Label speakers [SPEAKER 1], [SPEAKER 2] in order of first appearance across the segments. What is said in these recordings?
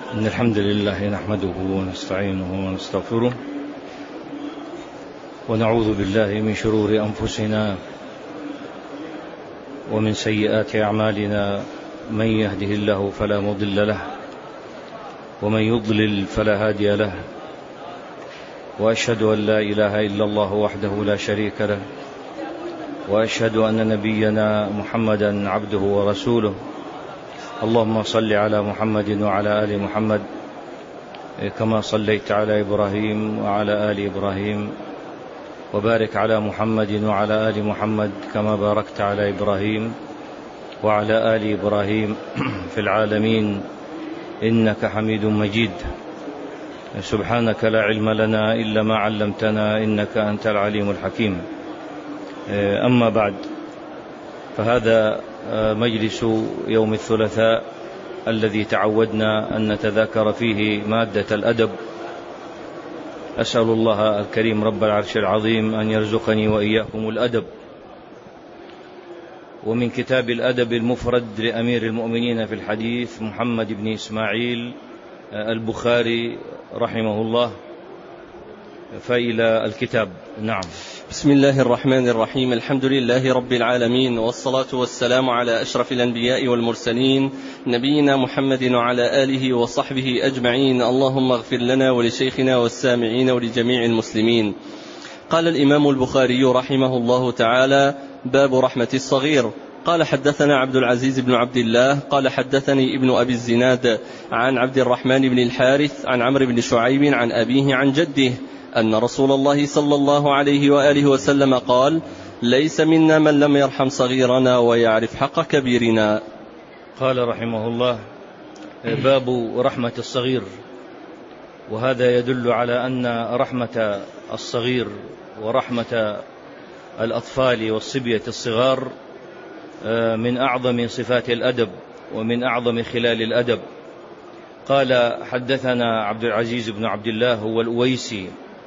[SPEAKER 1] إن الحمد لله نحمده ونستعينه ونستغفره ونعوذ بالله من شرور أنفسنا ومن سيئات أعمالنا، من يهده الله فلا مضل له ومن يضلل فلا هادي له، وأشهد أن لا إله إلا الله وحده لا شريك له، وأشهد أن نبينا محمدا عبده ورسوله. اللهم صل على محمد وعلى آل محمد كما صليت على إبراهيم وعلى آل إبراهيم، وبارك على محمد وعلى آل محمد كما باركت على إبراهيم وعلى آل إبراهيم في العالمين إنك حميد مجيد. سبحانك لا علم لنا إلا ما علمتنا إنك أنت العليم الحكيم. أما بعد، فهذا مجلس يوم الثلاثاء الذي تعودنا أن نتذاكر فيه مادة الأدب. أسأل الله الكريم رب العرش العظيم أن يرزقني وإياكم الأدب. ومن كتاب الأدب المفرد لأمير المؤمنين في الحديث محمد بن إسماعيل البخاري رحمه الله، فإلى الكتاب. نعم.
[SPEAKER 2] بسم الله الرحمن الرحيم. الحمد لله رب العالمين، والصلاة والسلام على أشرف الأنبياء والمرسلين، نبينا محمد وعلى آله وصحبه أجمعين. اللهم اغفر لنا ولشيخنا والسامعين ولجميع المسلمين. قال الإمام البخاري رحمه الله تعالى: باب رحمة الصغير. قال حدثنا عبد العزيز بن عبد الله قال حدثني ابن أبي الزناد عن عبد الرحمن بن الحارث عن عمرو بن شعيب عن أبيه عن جده أن رسول الله صلى الله عليه وآله وسلم قال: ليس منا من لم يرحم صغيرنا ويعرف حق كبيرنا.
[SPEAKER 1] قال رحمه الله: باب رحمة الصغير. وهذا يدل على أن رحمة الصغير ورحمة الأطفال والصبية الصغار من أعظم صفات الأدب ومن أعظم خلال الأدب. قال: حدثنا عبد العزيز بن عبد الله هو الأويسي،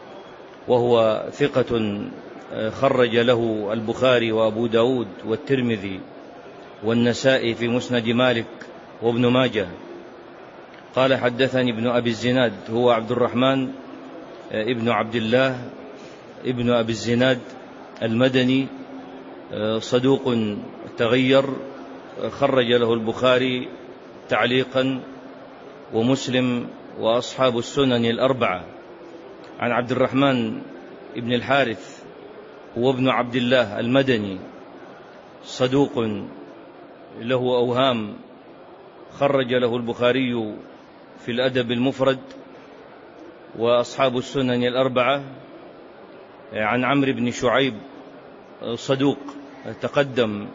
[SPEAKER 1] وهو ثقة خرج له البخاري وأبو داود والترمذي والنسائي في مسند مالك وابن ماجه. قال: حدثني ابن أبي الزناد هو عبد الرحمن ابن عبد الله ابن أبي الزناد المدني، صدوق تغير، خرج له البخاري تعليقا ومسلم وأصحاب السنن الأربعة. عن عبد الرحمن ابن الحارث هو ابن عبد الله المدني، صدوق له أوهام، خرج له البخاري في الأدب المفرد وأصحاب السنن الأربعة. عن عمرو بن شعيب صدوق تقدم،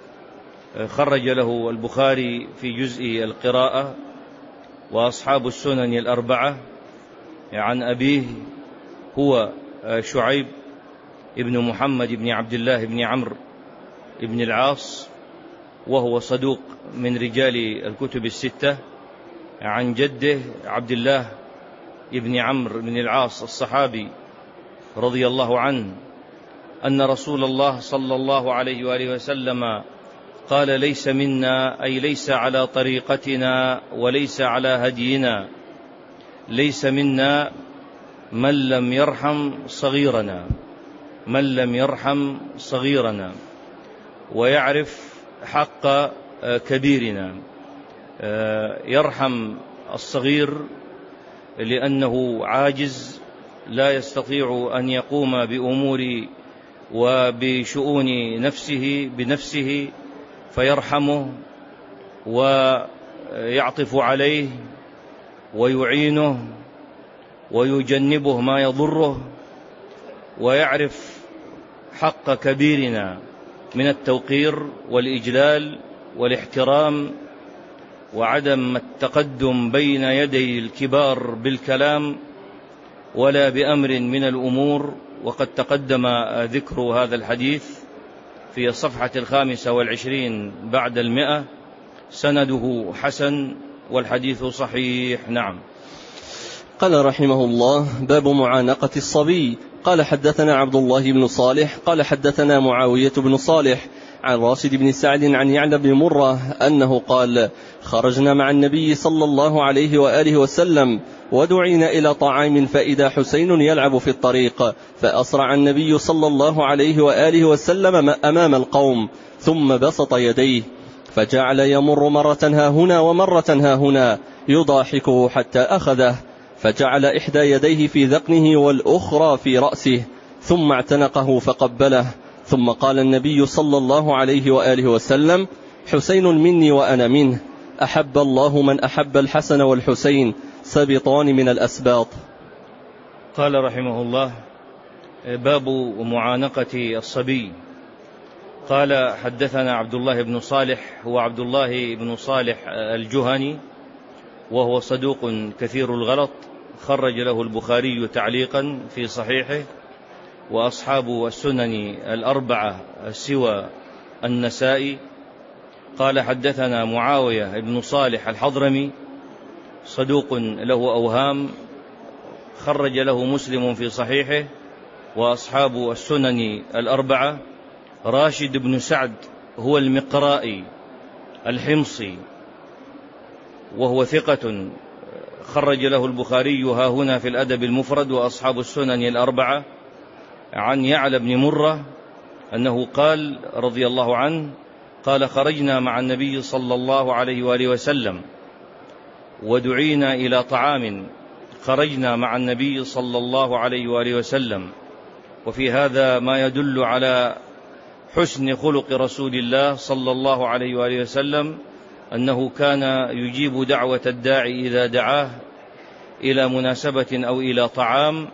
[SPEAKER 1] خرج له البخاري في جزء القراءة وأصحاب السنن الأربعة. عن أبيه هو شعيب ابن محمد بن عبد الله بن عمرو بن العاص، وهو صدوق من رجال الكتب الستة. عن جده عبد الله ابن عمرو بن العاص الصحابي رضي الله عنه أن رسول الله صلى الله عليه وآله وسلم قال: ليس منا، أي ليس على طريقتنا وليس على هدينا، ليس منا من لم يرحم صغيرنا، من لم يرحم صغيرنا ويعرف حق كبيرنا. يرحم الصغير لأنه عاجز لا يستطيع أن يقوم بأمور وبشؤون نفسه بنفسه، فيرحمه ويعطف عليه ويعينه ويجنبه ما يضره، ويعرف حق كبيرنا من التوقير والإجلال والاحترام وعدم التقدم بين يدي الكبار بالكلام ولا بأمر من الأمور. وقد تقدم ذكر هذا الحديث في الصفحة 25 بعد 100. سنده حسن والحديث صحيح. نعم.
[SPEAKER 2] قال رحمه الله: باب معانقة الصبي. قال حدثنا عبد الله بن صالح قال حدثنا معاوية بن صالح عن راشد بن سعد عن يعلى بن مرة أنه قال: خرجنا مع النبي صلى الله عليه وآله وسلم ودعينا إلى طعام فإذا حسين يلعب في الطريق، فأسرع النبي صلى الله عليه وآله وسلم أمام القوم ثم بسط يديه فجعل يمر مرة ها هنا ومرة ها هنا يضاحكه حتى أخذه، فجعل إحدى يديه في ذقنه والأخرى في رأسه ثم اعتنقه فقبله، ثم قال النبي صلى الله عليه وآله وسلم: حسين مني وأنا منه، أحب الله من أحب الحسن والحسين، سبطان من الأسباط.
[SPEAKER 1] قال رحمه الله: باب معانقة الصبي. قال: حدثنا عبد الله بن صالح، هو عبد الله بن صالح الجهني، وهو صدوق كثير الغلط، خرج له البخاري تعليقا في صحيحه وأصحاب السنن الأربعة سوى النسائي. قال: حدثنا معاوية بن صالح الحضرمي، صدوق له أوهام، خرج له مسلم في صحيحه وأصحاب السنن الأربعة. راشد بن سعد هو المقرائي الحمصي، وهو ثقة، خرج له البخاري ها هنا في الأدب المفرد وأصحاب السنن الأربعة. عن يعلى بن مرة أنه قال رضي الله عنه: قال: خرجنا مع النبي صلى الله عليه وآله وسلم ودعينا إلى طعام. خرجنا مع النبي صلى الله عليه وآله وسلم. وفي هذا ما يدل على حسن خلق رسول الله صلى الله عليه وآله وسلم، أنه كان يجيب دعوة الداعي إذا دعاه إلى مناسبة أو إلى طعام،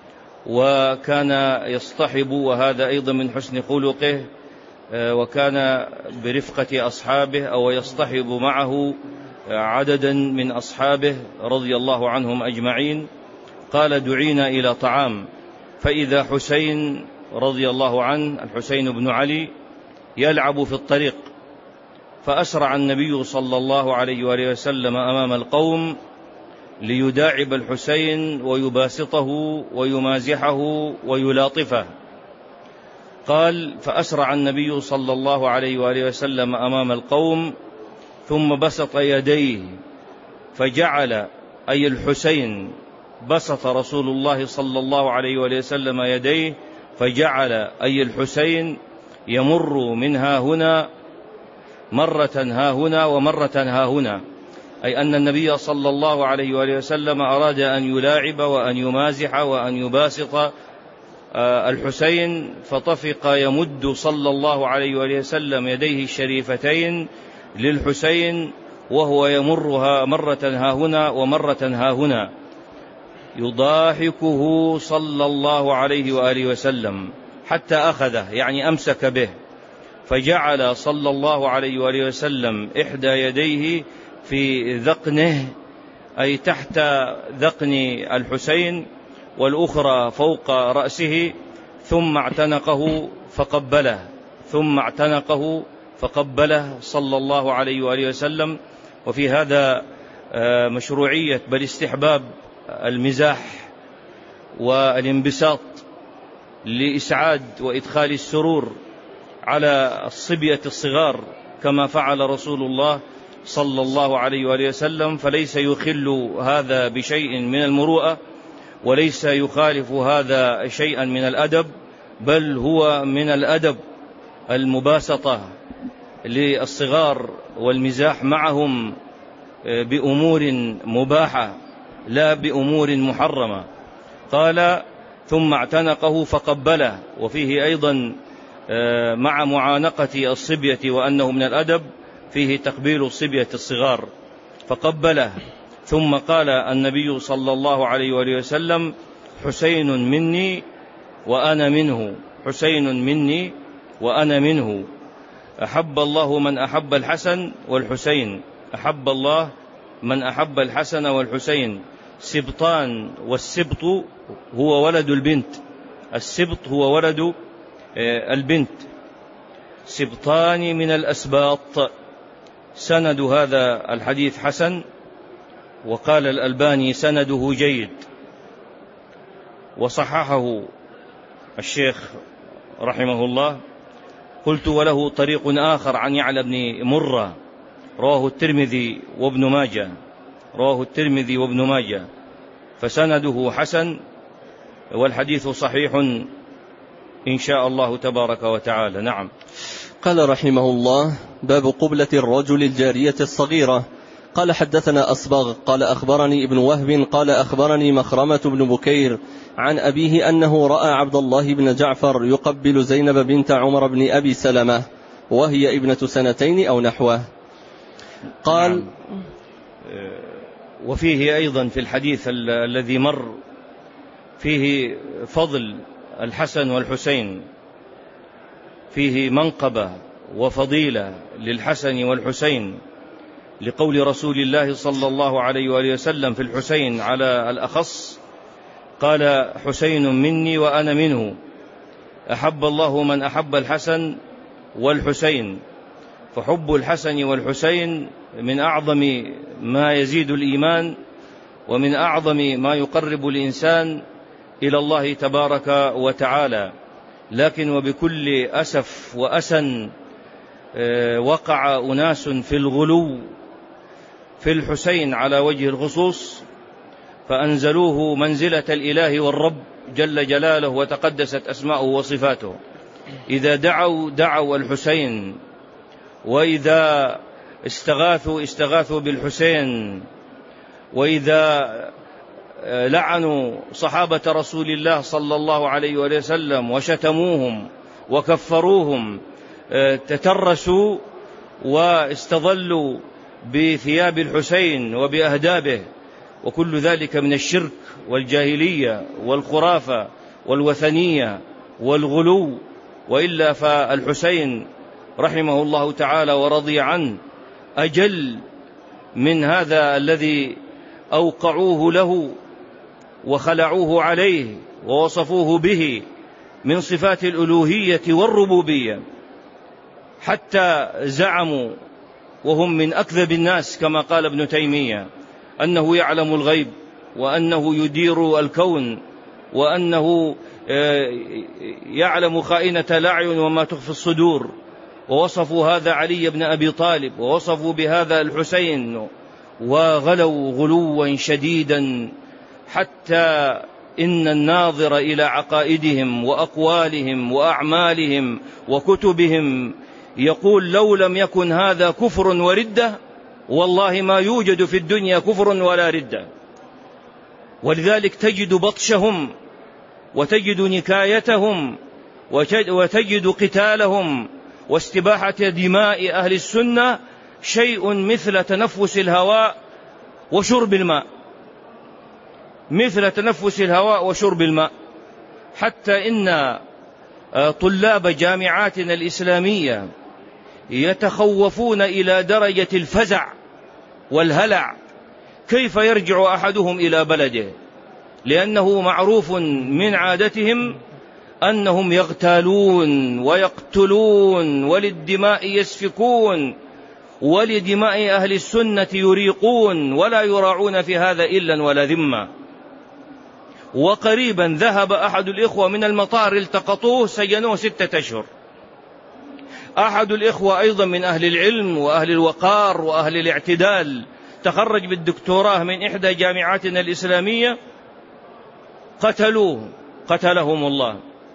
[SPEAKER 1] وكان يصطحب، وهذا أيضا من حسن خلقه، وكان برفقة أصحابه أو يصطحب معه عددا من أصحابه رضي الله عنهم أجمعين. قال: دعينا إلى طعام فإذا حسين رضي الله عنه، الحسين بن علي، يلعب في الطريق، فأسرع النبي صلى الله عليه وآله وسلم أمام القوم ليداعب الحسين ويباسطه ويمازحه ويلاطفه. قال: فأسرع النبي صلى الله عليه وآله وسلم أمام القوم ثم بسط يديه فجعل، أي الحسين، بسط رسول الله صلى الله عليه وآله وسلم يديه فجعل، أي الحسين، يمر منها هنا مرة ها هنا ومرة ها هنا، أي أن النبي صلى الله عليه وآله وسلم أراد أن يلاعب وأن يمازح وأن يباسط الحسين، فطفق يمد صلى الله عليه وآله وسلم يديه الشريفتين للحسين وهو يمرها مرة ها هنا ومرة ها هنا، يضاحكه صلى الله عليه وآله وسلم حتى أخذه، يعني أمسك به، فجعل صلى الله عليه وآله وسلم إحدى يديه في ذقنه، أي تحت ذقن الحسين، والأخرى فوق رأسه، ثم اعتنقه فقبله، ثم اعتنقه فقبله صلى الله عليه وآله وسلم. وفي هذا مشروعية بل استحباب المزاح والانبساط لإسعاد وإدخال السرور على الصبية الصغار، كما فعل رسول الله صلى الله عليه وآله وسلم، فليس يخل هذا بشيء من المروءة، وليس يخالف هذا شيئا من الأدب، بل هو من الأدب المباسطة للصغار والمزاح معهم بأمور مباحة لا بأمور محرمة. قال: ثم اعتنقه فقبله. وفيه أيضا مع معانقة الصبية وأنه من الأدب فيه تقبيل الصبية الصغار، فقبله. ثم قال النبي صلى الله عليه وآله وسلم: حسين مني وأنا منه، حسين مني وأنا منه، أحب الله من أحب الحسن والحسين، أحب الله من أحب الحسن والحسين، سبطان، والسبط هو ولد البنت، السبط هو ولد البنت، سبطان من الأسباط. سند هذا الحديث حسن، وقال الألباني سنده جيد، وصححه الشيخ رحمه الله قلت وله طريق آخر عن يعلى بن مرة رواه الترمذي وابن ماجه فسنده حسن والحديث صحيح إن شاء الله تبارك وتعالى. نعم.
[SPEAKER 2] قال رحمه الله: باب قبلة الرجل الجارية الصغيرة. قال حدثنا أصبغ قال أخبرني ابن وهب قال أخبرني مخرمة بن بكير عن أبيه أنه رأى عبد الله بن جعفر يقبل زينب بنت عمر بن أبي سلمة وهي ابنة 2 أو نحوه. قال
[SPEAKER 1] نعم. وفيه أيضا في الحديث الذي مر فيه فضل الحسن والحسين، فيه منقبة وفضيلة للحسن والحسين، لقول رسول الله صلى الله عليه وآله وسلم في الحسين على الأخص قال: حسين مني وأنا منه، أحب الله من أحب الحسن والحسين. فحب الحسن والحسين من أعظم ما يزيد الإيمان ومن أعظم ما يقرب الإنسان إلى الله تبارك وتعالى. لكن وبكل أسف وأسن وقع أناس في الغلو في الحسين على وجه الخصوص، فأنزلوه منزلة الإله والرب جل جلاله وتقدست أسماؤه وصفاته. إذا دعوا الحسين، وإذا استغاثوا بالحسين، وإذا لعنوا صحابة رسول الله صلى الله عليه وسلم وشتموهم وكفروهم، تترسوا واستظلوا بثياب الحسين وبأهدابه، وكل ذلك من الشرك والجاهلية والخرافة والوثنية والغلو. وإلا فالحسين رحمه الله تعالى ورضي عنه أجل من هذا الذي أوقعوه له وخلعوه عليه ووصفوه به من صفات الألوهية والربوبية، حتى زعموا وهم من أكذب الناس كما قال ابن تيمية أنه يعلم الغيب، وأنه يدير الكون، وأنه يعلم خائنة الأعين وما تخفي الصدور. ووصفوا هذا علي بن أبي طالب، ووصفوا بهذا الحسين، وغلوا غلوا شديدا، حتى إن الناظر إلى عقائدهم وأقوالهم وأعمالهم وكتبهم يقول: لو لم يكن هذا كفر وردة والله ما يوجد في الدنيا كفر ولا ردة. ولذلك تجد بطشهم وتجد نكايتهم وتجد قتالهم واستباحة دماء أهل السنة شيء مثل تنفس الهواء وشرب الماء، مثل تنفس الهواء وشرب الماء. حتى إن طلاب جامعاتنا الإسلامية يتخوفون إلى درجة الفزع والهلع كيف يرجع أحدهم إلى بلده، لأنه معروف من عادتهم أنهم يغتالون ويقتلون وللدماء يسفكون ولدماء أهل السنة يريقون، ولا يراعون في هذا إلا ولا ذمة. وقريبا ذهب أحد الإخوة من المطار التقطوه سجنوه 6 أشهر. أحد الإخوة أيضا من أهل العلم وأهل الوقار وأهل الاعتدال تخرج بالدكتوراه من إحدى جامعاتنا الإسلامية، قتلهم الله.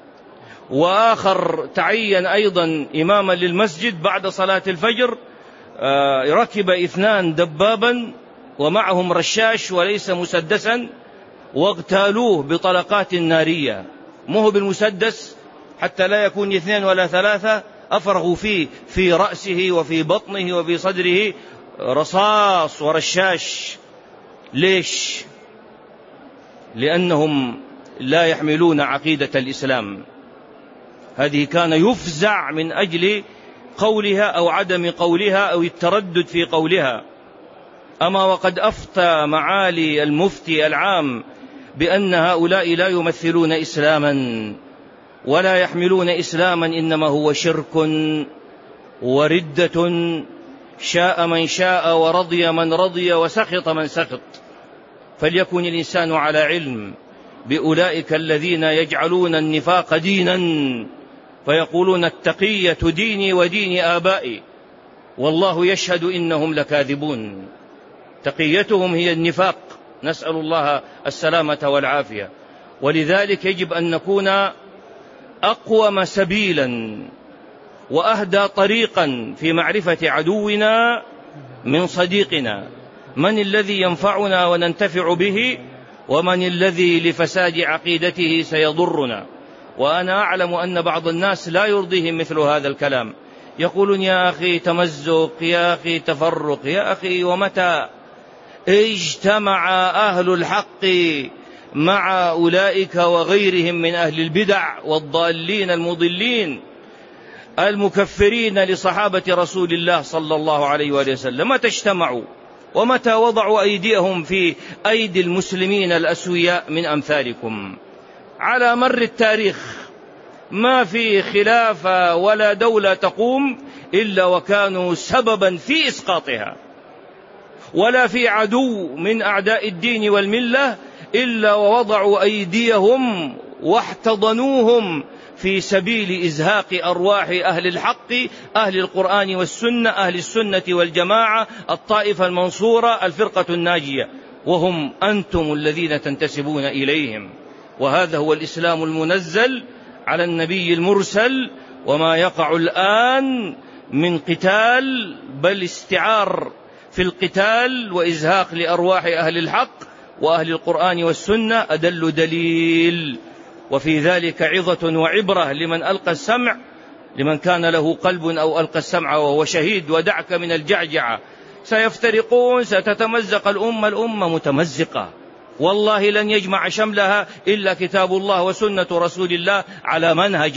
[SPEAKER 1] وآخر تعين أيضا إماما للمسجد بعد صلاة الفجر، ركب 2 دبابا ومعهم رشاش وليس مسدسا، واغتالوه بطلقات نارية، مو بالمسدس حتى لا يكون 2 ولا 3، أفرغوا فيه في رأسه وفي بطنه وفي صدره رصاص ورشاش. ليش؟ لأنهم لا يحملون عقيدة الإسلام. هذه كان يفزع من أجل قولها أو عدم قولها أو التردد في قولها. أما وقد أفتى معالي المفتي العام بأن هؤلاء لا يمثلون إسلاما ولا يحملون إسلاما، إنما هو شرك وردة، شاء من شاء ورضي من رضي وسخط من سخط. فليكن الإنسان على علم بأولئك الذين يجعلون النفاق دينا فيقولون التقية ديني ودين آبائي، والله يشهد إنهم لكاذبون. تقيتهم هي النفاق، نسأل الله السلامة والعافية. ولذلك يجب أن نكون أقوم سبيلا وأهدى طريقا في معرفة عدونا من صديقنا، من الذي ينفعنا وننتفع به، ومن الذي لفساد عقيدته سيضرنا. وأنا أعلم أن بعض الناس لا يرضيهم مثل هذا الكلام، يقولون يا أخي تمزق، يا أخي تفرق، يا أخي ومتى اجتمع أهل الحق مع أولئك وغيرهم من أهل البدع والضالين المضلين المكفرين لصحابة رسول الله صلى الله عليه وآله وسلم، متى اجتمعوا ومتى وضعوا أيديهم في أيدي المسلمين الأسوياء من أمثالكم؟ على مر التاريخ ما في خلافة ولا دولة تقوم إلا وكانوا سببا في إسقاطها، ولا في عدو من أعداء الدين والملة إلا ووضعوا أيديهم واحتضنوهم في سبيل إزهاق أرواح أهل الحق، أهل القرآن والسنة، أهل السنة والجماعة، الطائفة المنصورة، الفرقة الناجية، وهم أنتم الذين تنتسبون إليهم. وهذا هو الإسلام المنزل على النبي المرسل. وما يقع الآن من قتال بل استعار في القتال وإزهاق لأرواح أهل الحق وأهل القرآن والسنة أدل دليل. وفي ذلك عظة وعبرة لمن ألقى السمع، لمن كان له قلب أو ألقى السمع وهو شهيد. ودعك من الجعجعة، سيفترقون، ستتمزق الأمة متمزقة، والله لن يجمع شملها إلا كتاب الله وسنة رسول الله على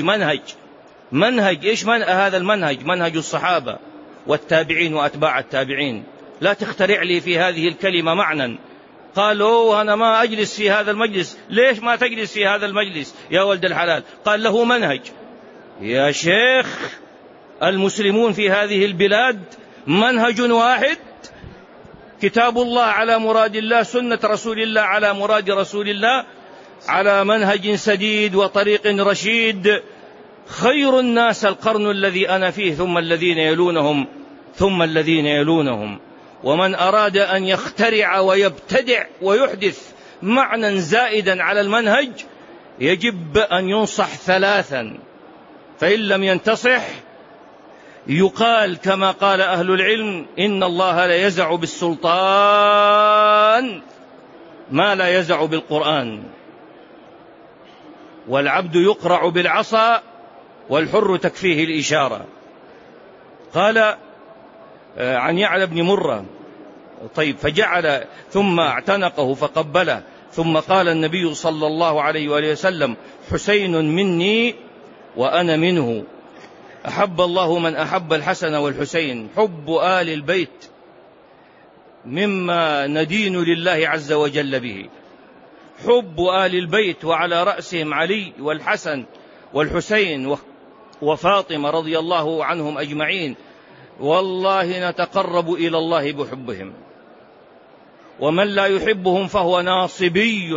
[SPEAKER 1] منهج. إيش هذا المنهج؟ منهج الصحابة والتابعين وأتباع التابعين. لا تخترع لي في هذه الكلمة معنى. قالوا أنا ما أجلس في هذا المجلس. ليش ما تجلس في هذا المجلس يا ولد الحلال؟ قال له منهج. يا شيخ، المسلمون في هذه البلاد منهج واحد، كتاب الله على مراد الله، سنة رسول الله على مراد رسول الله، على منهج سديد وطريق رشيد. خير الناس القرن الذي أنا فيه، ثم الذين يلونهم، ثم الذين يلونهم. ومن أراد أن يخترع ويبتدع ويحدث معنى زائدا على المنهج يجب أن ينصح ثلاثا، فإن لم ينتصح يقال كما قال أهل العلم: إن الله لا يزع بالسلطان ما لا يزع بالقرآن، والعبد يقرع بالعصا والحر تكفيه الإشارة. قال عن يعلى بن مرة: طيب، فجعل ثم اعتنقه فقبله، ثم قال النبي صلى الله عليه وآله وسلم: حسين مني وأنا منه، أحب الله من أحب الحسن والحسين. حب آل البيت مما ندين لله عز وجل به، حب آل البيت، وعلى رأسهم علي والحسن والحسين وفاطمة رضي الله عنهم أجمعين. والله نتقرب إلى الله بحبهم، ومن لا يحبهم فهو ناصبي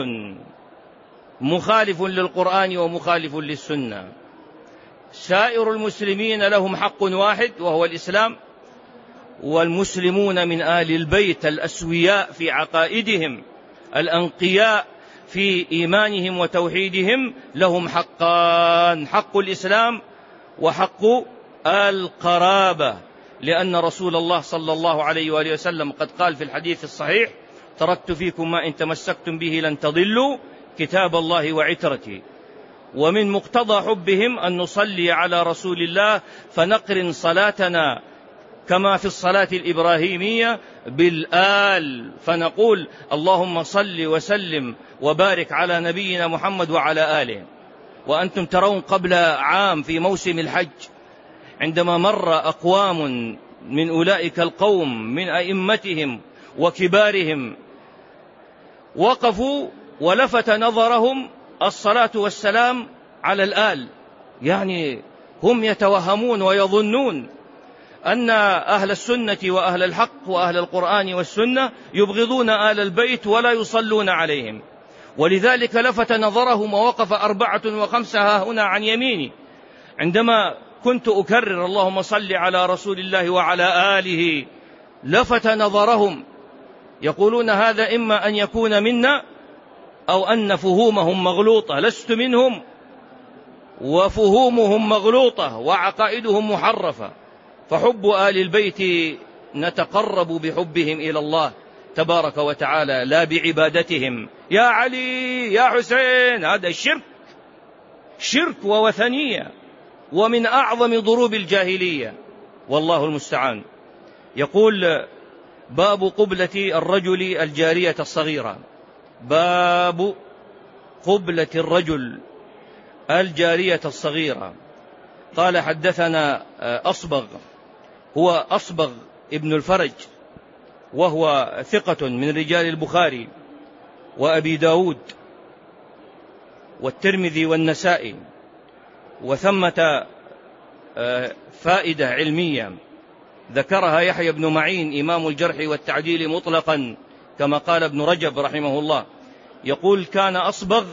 [SPEAKER 1] مخالف للقرآن ومخالف للسنة. سائر المسلمين لهم حق واحد وهو الإسلام، والمسلمون من آل البيت الأسوياء في عقائدهم الأنقياء في إيمانهم وتوحيدهم لهم حقان: حق الإسلام وحق القرابة، لأن رسول الله صلى الله عليه وآله وسلم قد قال في الحديث الصحيح: تركت فيكم ما إن تمسكتم به لن تضلوا، كتاب الله وعترتي. ومن مقتضى حبهم أن نصلي على رسول الله، فنقرن صلاتنا كما في الصلاة الإبراهيمية بالآل، فنقول: اللهم صل وسلم وبارك على نبينا محمد وعلى آله. وأنتم ترون قبل عام في موسم الحج عندما مر أقوام من أولئك القوم من أئمتهم وكبارهم وقفوا ولفت نظرهم الصلاة والسلام على الآل، يعني هم يتوهمون ويظنون أن أهل السنة وأهل الحق وأهل القرآن والسنة يبغضون آل البيت ولا يصلون عليهم. ولذلك لفت نظرهم ووقف 4 و5 ها هنا عن يميني، عندما كنت أكرر اللهم صل على رسول الله وعلى آله لفت نظرهم، يقولون هذا إما أن يكون منا أو أن فهومهم مغلوطة، لست منهم وفهومهم مغلوطة وعقائدهم محرفة، فحب آل البيت نتقرب بحبهم إلى الله تبارك وتعالى لا بعبادتهم. يا علي يا حسين، هذا الشرك، شرك ووثنية، ومن أعظم ضروب الجاهلية، والله المستعان. يقول: باب قبلة الرجل الجارية الصغيرة. باب قبلة الرجل الجارية الصغيرة. قال: حدثنا أصبغ، هو أصبغ ابن الفرج، وهو ثقة من رجال البخاري وأبي داود والترمذي والنسائي. وثمة فائدة علمية ذكرها يحيى بن معين إمام الجرح والتعديل مطلقا، كما قال ابن رجب رحمه الله. يقول: كان أصبغ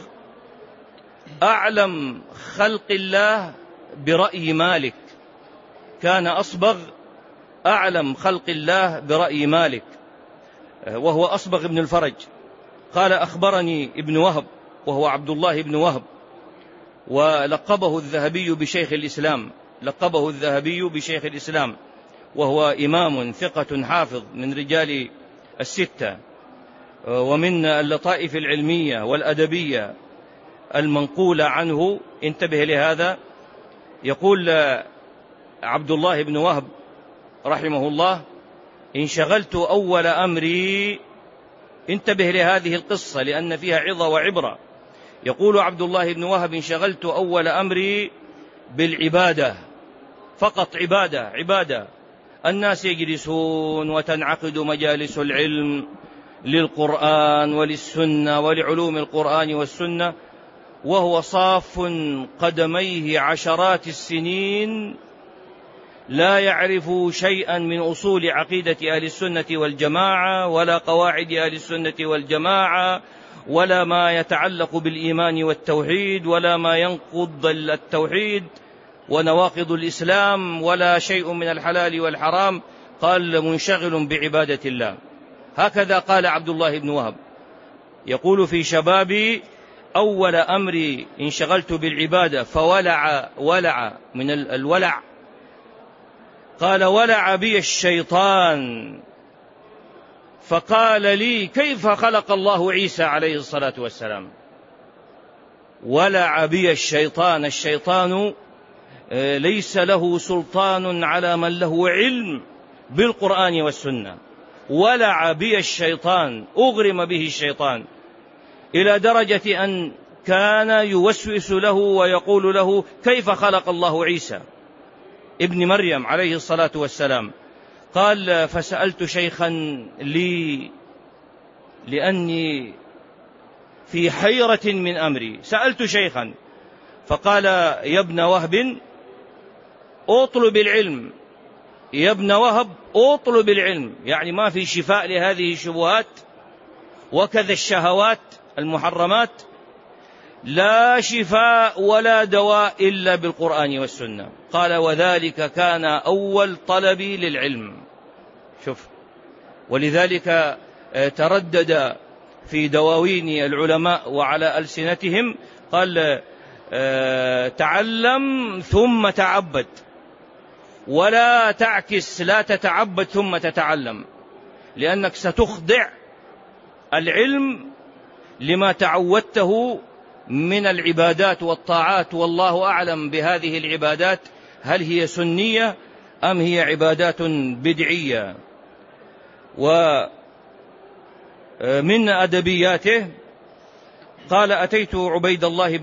[SPEAKER 1] أعلم خلق الله برأي مالك. كان أصبغ أعلم خلق الله برأي مالك، وهو أصبغ ابن الفرج. قال: أخبرني ابن وهب، وهو عبد الله بن وهب، ولقبه الذهبي بشيخ الإسلام، لقبه الذهبي بشيخ الإسلام، وهو إمام ثقة حافظ من رجال الستة، ومن اللطائف العلمية والأدبية المنقولة عنه. انتبه لهذا. يقول عبد الله بن وهب رحمه الله: انشغلت أول أمري. انتبه لهذه القصة لأن فيها عظة وعبرة. يقول عبد الله بن وهب: انشغلت أول أمري بالعبادة، فقط عبادة. الناس يجلسون وتنعقد مجالس العلم للقرآن وللسنة ولعلوم القرآن والسنة، وهو صاف قدميه عشرات السنين لا يعرف شيئا من أصول عقيدة أهل السنة والجماعة، ولا قواعد أهل السنة والجماعة، ولا ما يتعلق بالإيمان والتوحيد، ولا ما ينقض التوحيد ونواقض الإسلام، ولا شيء من الحلال والحرام. قال: منشغل بعبادة الله. هكذا قال عبد الله بن وهب. يقول: في شبابي أول أمري انشغلت بالعبادة، فولع من الولع. قال: ولع بي الشيطان فقال لي: كيف خلق الله عيسى عليه الصلاة والسلام؟ ولع بي الشيطان. الشيطان ليس له سلطان على من له علم بالقرآن والسنة. ولع بي الشيطان، أغرم به الشيطان، إلى درجة أن كان يوسوس له ويقول له: كيف خلق الله عيسى ابن مريم عليه الصلاة والسلام؟ قال: فسألت شيخا لي لأني في حيرة من أمري. سألت شيخا فقال: يا ابن وهب اطلب العلم، يا ابن وهب اطلب العلم. يعني ما في شفاء لهذه الشبهات وكذا الشهوات المحرمات، لا شفاء ولا دواء إلا بالقرآن والسنة. قال: وذلك كان أول طلبي للعلم. شوف، ولذلك تردد في دواوين العلماء وعلى ألسنتهم، قال: تعلم ثم تعبد، ولا تعكس، لا تتعبد ثم تتعلم، لأنك ستخضع العلم لما تعودته من العبادات والطاعات، والله أعلم بهذه العبادات هل هي سنية أم هي عبادات بدعية. ومن أدبياته قال: أتيت عبيد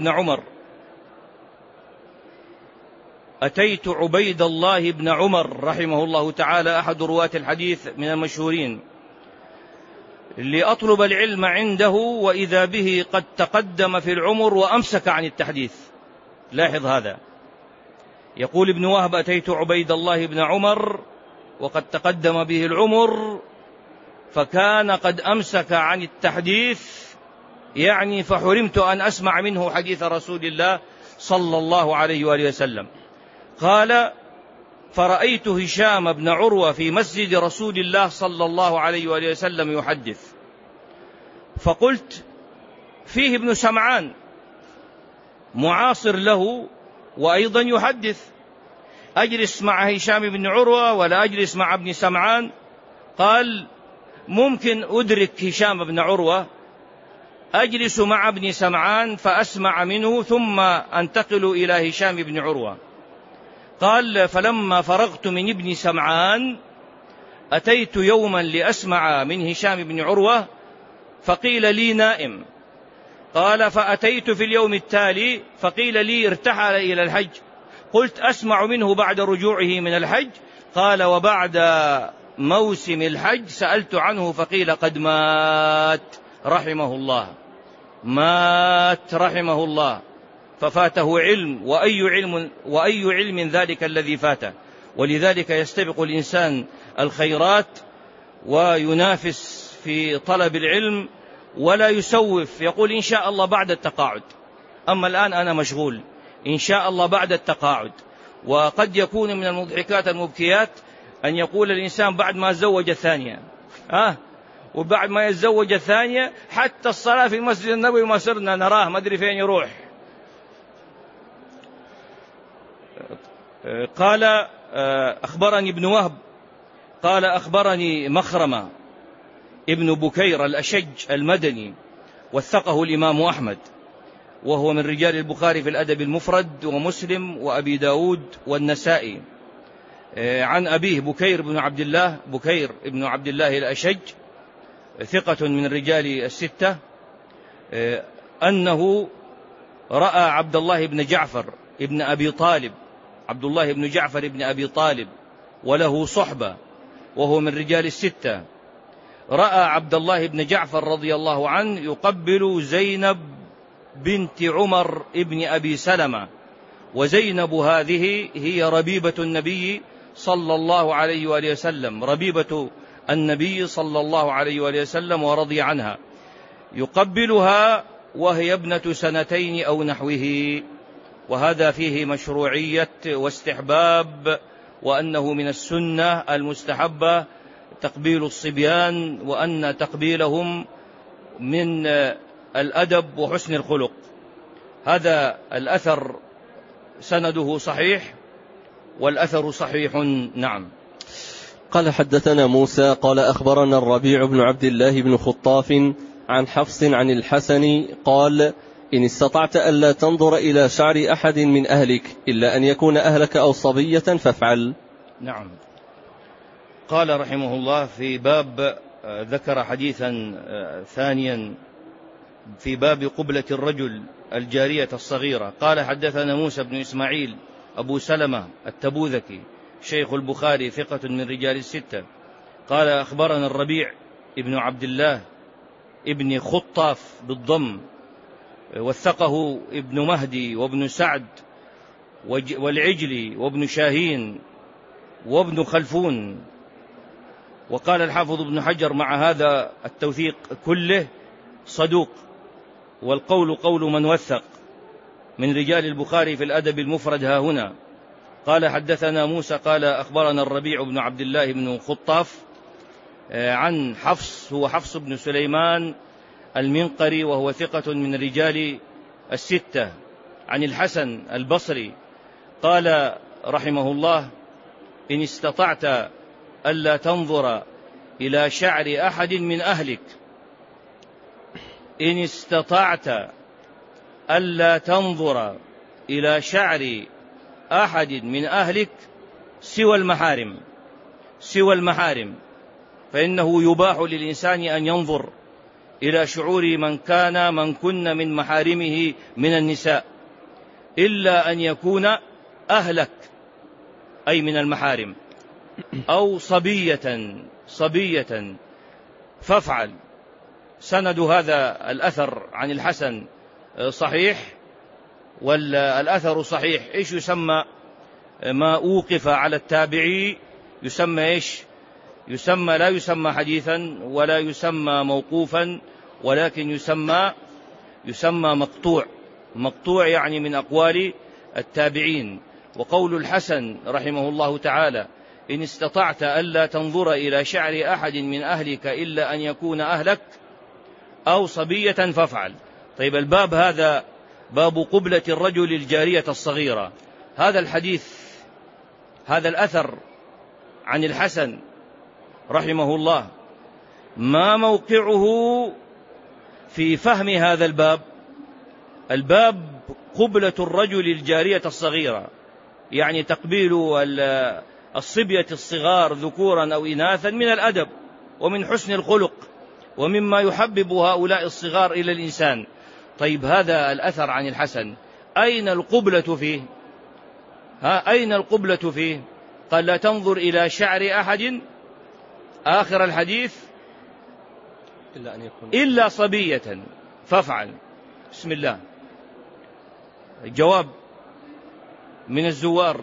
[SPEAKER 1] الله بن عمر رحمه الله تعالى، أحد رواة الحديث من المشهورين، لأطلب العلم عنده، وإذا به قد تقدم في العمر وأمسك عن التحديث. لاحظ هذا. يقول ابن وهب: أتيت عبيد الله بن عمر وقد تقدم به العمر، فكان قد أمسك عن التحديث، يعني فحرمت أن أسمع منه حديث رسول الله صلى الله عليه وآله وسلم. قال: فرأيت هشام بن عروة في مسجد رسول الله صلى الله عليه وآله وسلم يحدث، فقلت: فيه ابن سمعان معاصر له وأيضا يحدث، أجلس مع هشام بن عروة ولا أجلس مع ابن سمعان؟ قال: ممكن أدرك هشام بن عروة، أجلس مع ابن سمعان فأسمع منه ثم أنتقل إلى هشام بن عروة. قال: فلما فرغت من ابن سمعان أتيت يوما لأسمع من هشام بن عروة فقيل لي نائم. قال: فأتيت في اليوم التالي فقيل لي ارتحل إلى الحج. قلت: أسمع منه بعد رجوعه من الحج. قال: وبعد موسم الحج سألت عنه فقيل قد مات رحمه الله. مات رحمه الله. ففاته علم، وأي علم ذلك الذي فاته. ولذلك يستبق الإنسان الخيرات وينافس في طلب العلم ولا يسوف، يقول إن شاء الله بعد التقاعد، أما الآن أنا مشغول، إن شاء الله بعد التقاعد. وقد يكون من المضحكات المبكيات أن يقول الإنسان بعد ما تزوج الثانية، وبعد ما يتزوج الثانية حتى الصلاة في المسجد النبوي ما صرنا نراه، ما أدري فين يروح. قال: أخبرني ابن وهب قال: أخبرني مخرمة ابن بكير الأشج المدني، وثقه الإمام أحمد، وهو من رجال البخاري في الأدب المفرد ومسلم وأبي داود والنسائي، عن أبيه بكير بن عبد الله الأشج، ثقة من الرجال الستة، أنه رأى عبد الله بن جعفر ابن أبي طالب، عبد الله بن جعفر ابن أبي طالب، وله صحبة وهو من رجال الستة. رأى عبد الله بن جعفر رضي الله عنه يقبل زينب بنت عمر ابن أبي سلمة، وزينب هذه هي ربيبة النبي صلى الله عليه وآله وسلم، ربيبة النبي صلى الله عليه وآله وسلم، ورضي عنها. يقبلها وهي ابنة 2 أو نحوه، وهذا فيه مشروعية واستحباب، وأنه من السنة المستحبة تقبيل الصبيان، وأن تقبيلهم من الأدب وحسن الخلق. هذا الأثر سنده صحيح، والأثر صحيح. نعم.
[SPEAKER 2] قال: حدثنا موسى قال: أخبرنا الربيع بن عبد الله بن خطاف عن حفص عن الحسن قال: إن استطعت ألا تنظر إلى شعر أحد من أهلك إلا أن يكون أهلك أو صبية فافعل.
[SPEAKER 1] نعم. قال رحمه الله في باب، ذكر حديثا ثانيا في باب قبلة الرجل الجارية الصغيرة. قال: حدثنا موسى بن إسماعيل أبو سلمة التبوذكي شيخ البخاري، ثقة من رجال الستة. قال: أخبرنا الربيع ابن عبد الله ابن خطاف بالضم، وثقه ابن مهدي وابن سعد والعجلي وابن شاهين وابن خلفون. وقال الحافظ ابن حجر مع هذا التوثيق كله صدوق، والقول قول من وثق من رجال البخاري في الأدب المفرد ها هنا. قال: حدثنا موسى قال: أخبرنا الربيع بن عبد الله بن خطاف عن حفص، هو حفص بن سليمان المنقري، وهو ثقة من رجال الستة، عن الحسن البصري قال رحمه الله: إن استطعت ألا تنظر إلى شعر أحد من أهلك، إن استطعت ألا تنظر إلى شعر أحد من أهلك سوى المحارم، فإنه يباح للإنسان أن ينظر إلى شعور من كن من محارمه من النساء، إلا أن يكون أهلك أي من المحارم، أو صبية فافعل. سند هذا الأثر عن الحسن صحيح، والأثر صحيح. إيش يسمى ما أوقف على التابعي؟ يسمى إيش؟ لا يسمى حديثا ولا يسمى موقوفا، ولكن يسمى مقطوع يعني من أقوال التابعين. وقول الحسن رحمه الله تعالى: إن استطعت ألا تنظر إلى شعر أحد من أهلك إلا أن يكون أهلك أو صبية فافعل. طيب، الباب هذا باب قبلة الرجل الجارية الصغيرة. هذا الحديث، هذا الأثر عن الحسن رحمه الله، ما موقعه في فهم هذا الباب؟ الباب قبلة الرجل الجارية الصغيرة، يعني تقبيل الصبية الصغار ذكورا أو إناثا من الأدب ومن حسن الخلق ومما يحبب هؤلاء الصغار إلى الإنسان. طيب، هذا الأثر عن الحسن أين القبلة فيه؟ أين القبلة فيه؟ قال: لا تنظر إلى شعر أحد، آخر الحديث، إلا صبية فافعل. بسم الله. الجواب من الزوار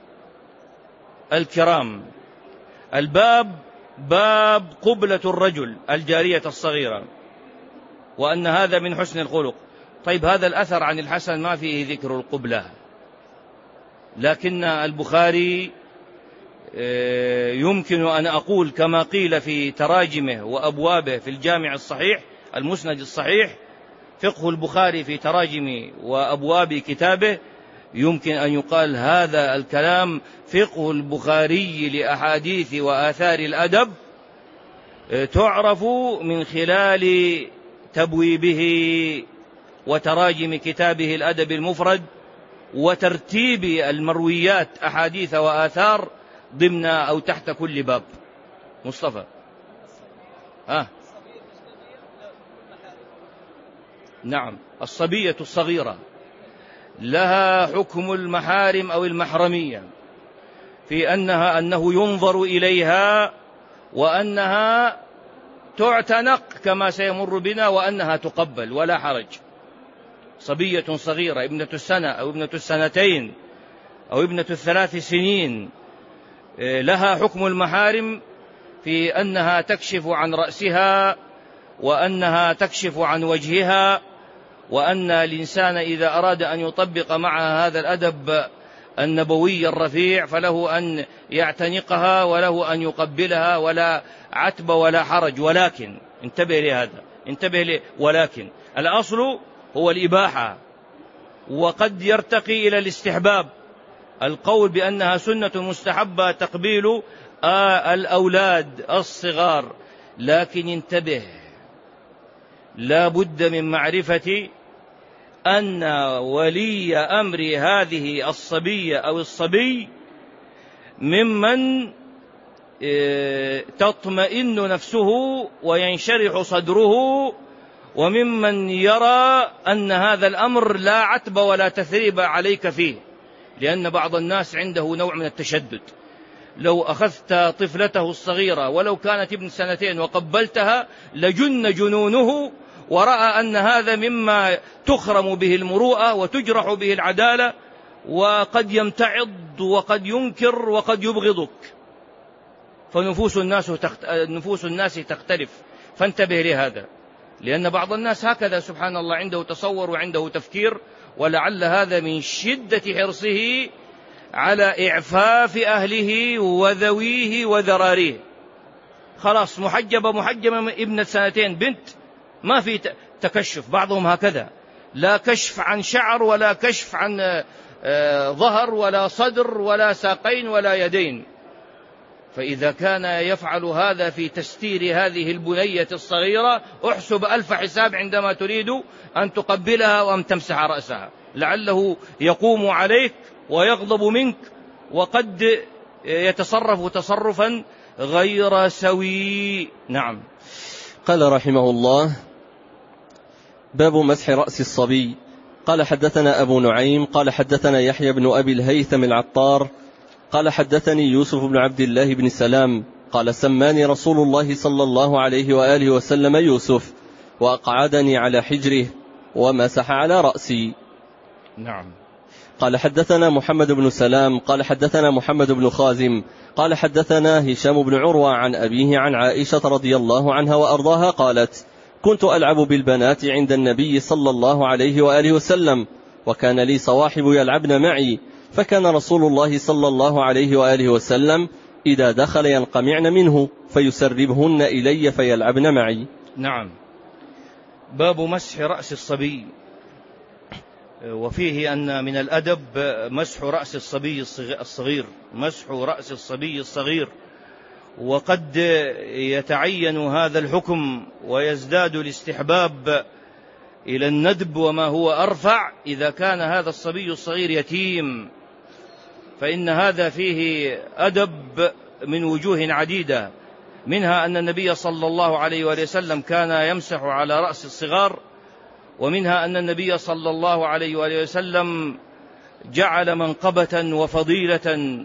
[SPEAKER 1] الكرام: الباب باب قبلة الرجل الجارية الصغيرة، وأن هذا من حسن الخلق. طيب، هذا الأثر عن الحسن ما فيه ذكر القبلة، لكن البخاري يمكن أن أقول كما قيل في تراجمه وأبوابه في الجامع الصحيح المسند الصحيح، فقه البخاري في تراجم وأبواب كتابه، يمكن أن يقال هذا الكلام فقه البخاري لأحاديث وآثار الأدب، تعرف من خلال تبويبه وتراجم كتابه الأدب المفرد وترتيب المرويات أحاديث وآثار ضمن أو تحت كل باب. مصطفى، نعم، الصبية الصغيرة لها حكم المحارم أو المحرمية، في أنه ينظر إليها، وأنها تعتنق كما سيمر بنا، وأنها تقبل ولا حرج. صبية صغيرة، ابنة السنة أو ابنة السنتين أو ابنة 3 سنين، لها حكم المحارم في أنها تكشف عن رأسها، وأنها تكشف عن وجهها، وأن الإنسان إذا أراد أن يطبق معها هذا الأدب النبوي الرفيع فله أن يعتنقها وله أن يقبلها، ولا عتب ولا حرج. ولكن انتبه لهذا، ولكن الأصل هو الإباحة، وقد يرتقي إلى الاستحباب، القول بأنها سنة مستحبة تقبيل الأولاد الصغار. لكن انتبه، لا بد من معرفة أن ولي أمر هذه الصبية أو الصبي ممن تطمئن نفسه وينشرح صدره، وممن يرى أن هذا الأمر لا عتب ولا تثريب عليك فيه، لأن بعض الناس عنده نوع من التشدد. لو أخذت طفلته الصغيرة ولو كانت ابن 2 وقبلتها لجن جنونه، ورأى أن هذا مما تخرم به المروءة وتجرح به العدالة، وقد يمتعض وقد ينكر وقد يبغضك، فنفوس الناس تختلف. فانتبه لهذا، لأن بعض الناس هكذا سبحان الله عنده تصور وعنده تفكير، ولعل هذا من شدة حرصه على إعفاف أهله وذويه وذراريه. خلاص، محجبة ابنة 2 بنت، ما في تكشف. بعضهم هكذا، لا كشف عن شعر ولا كشف عن ظهر ولا صدر ولا ساقين ولا يدين. فإذا كان يفعل هذا في تستير هذه البنية الصغيرة، احسب 1000 حساب عندما تريد أن تقبلها وأن تمسح رأسها، لعله يقوم عليك ويغضب منك، وقد يتصرف تصرفا غير سوي. نعم.
[SPEAKER 2] قال رحمه الله: باب مسح رأس الصبي. قال: حدثنا أبو نعيم قال حدثنا يحيى بن أبي الهيثم العطار قال حدثني يوسف بن عبد الله بن سلام قال: سماني رسول الله صلى الله عليه وآله وسلم يوسف، وأقعدني على حجره ومسح على رأسي.
[SPEAKER 1] نعم.
[SPEAKER 2] قال: حدثنا محمد بن سلام قال حدثنا محمد بن خازم قال حدثنا هشام بن عروة عن أبيه عن عائشة رضي الله عنها وأرضاها قالت: كنت ألعب بالبنات عند النبي صلى الله عليه وآله وسلم، وكان لي صواحب يلعبن معي، فكان رسول الله صلى الله عليه وآله وسلم إذا دخل ينقمعن منه فيسربهن إلي فيلعبن معي.
[SPEAKER 1] نعم. باب مسح رأس الصبي، وفيه أن من الأدب مسح رأس الصبي الصغير، مسح رأس الصبي الصغير. وقد يتعين هذا الحكم ويزداد الاستحباب إلى الندب وما هو أرفع إذا كان هذا الصبي الصغير يتيم، فإن هذا فيه أدب من وجوه عديدة، منها أن النبي صلى الله عليه وسلم كان يمسح على رأس الصغار، ومنها أن النبي صلى الله عليه وسلم جعل منقبة وفضيلة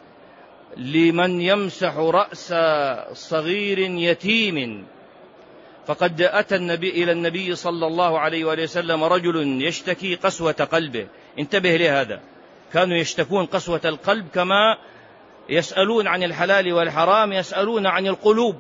[SPEAKER 1] لمن يمسح رأس صغير يتيم. فقد أتى إلى النبي صلى الله عليه وسلم رجل يشتكي قسوة قلبه، انتبه لهذا، كانوا يشتكون قسوة القلب كما يسألون عن الحلال والحرام يسألون عن القلوب،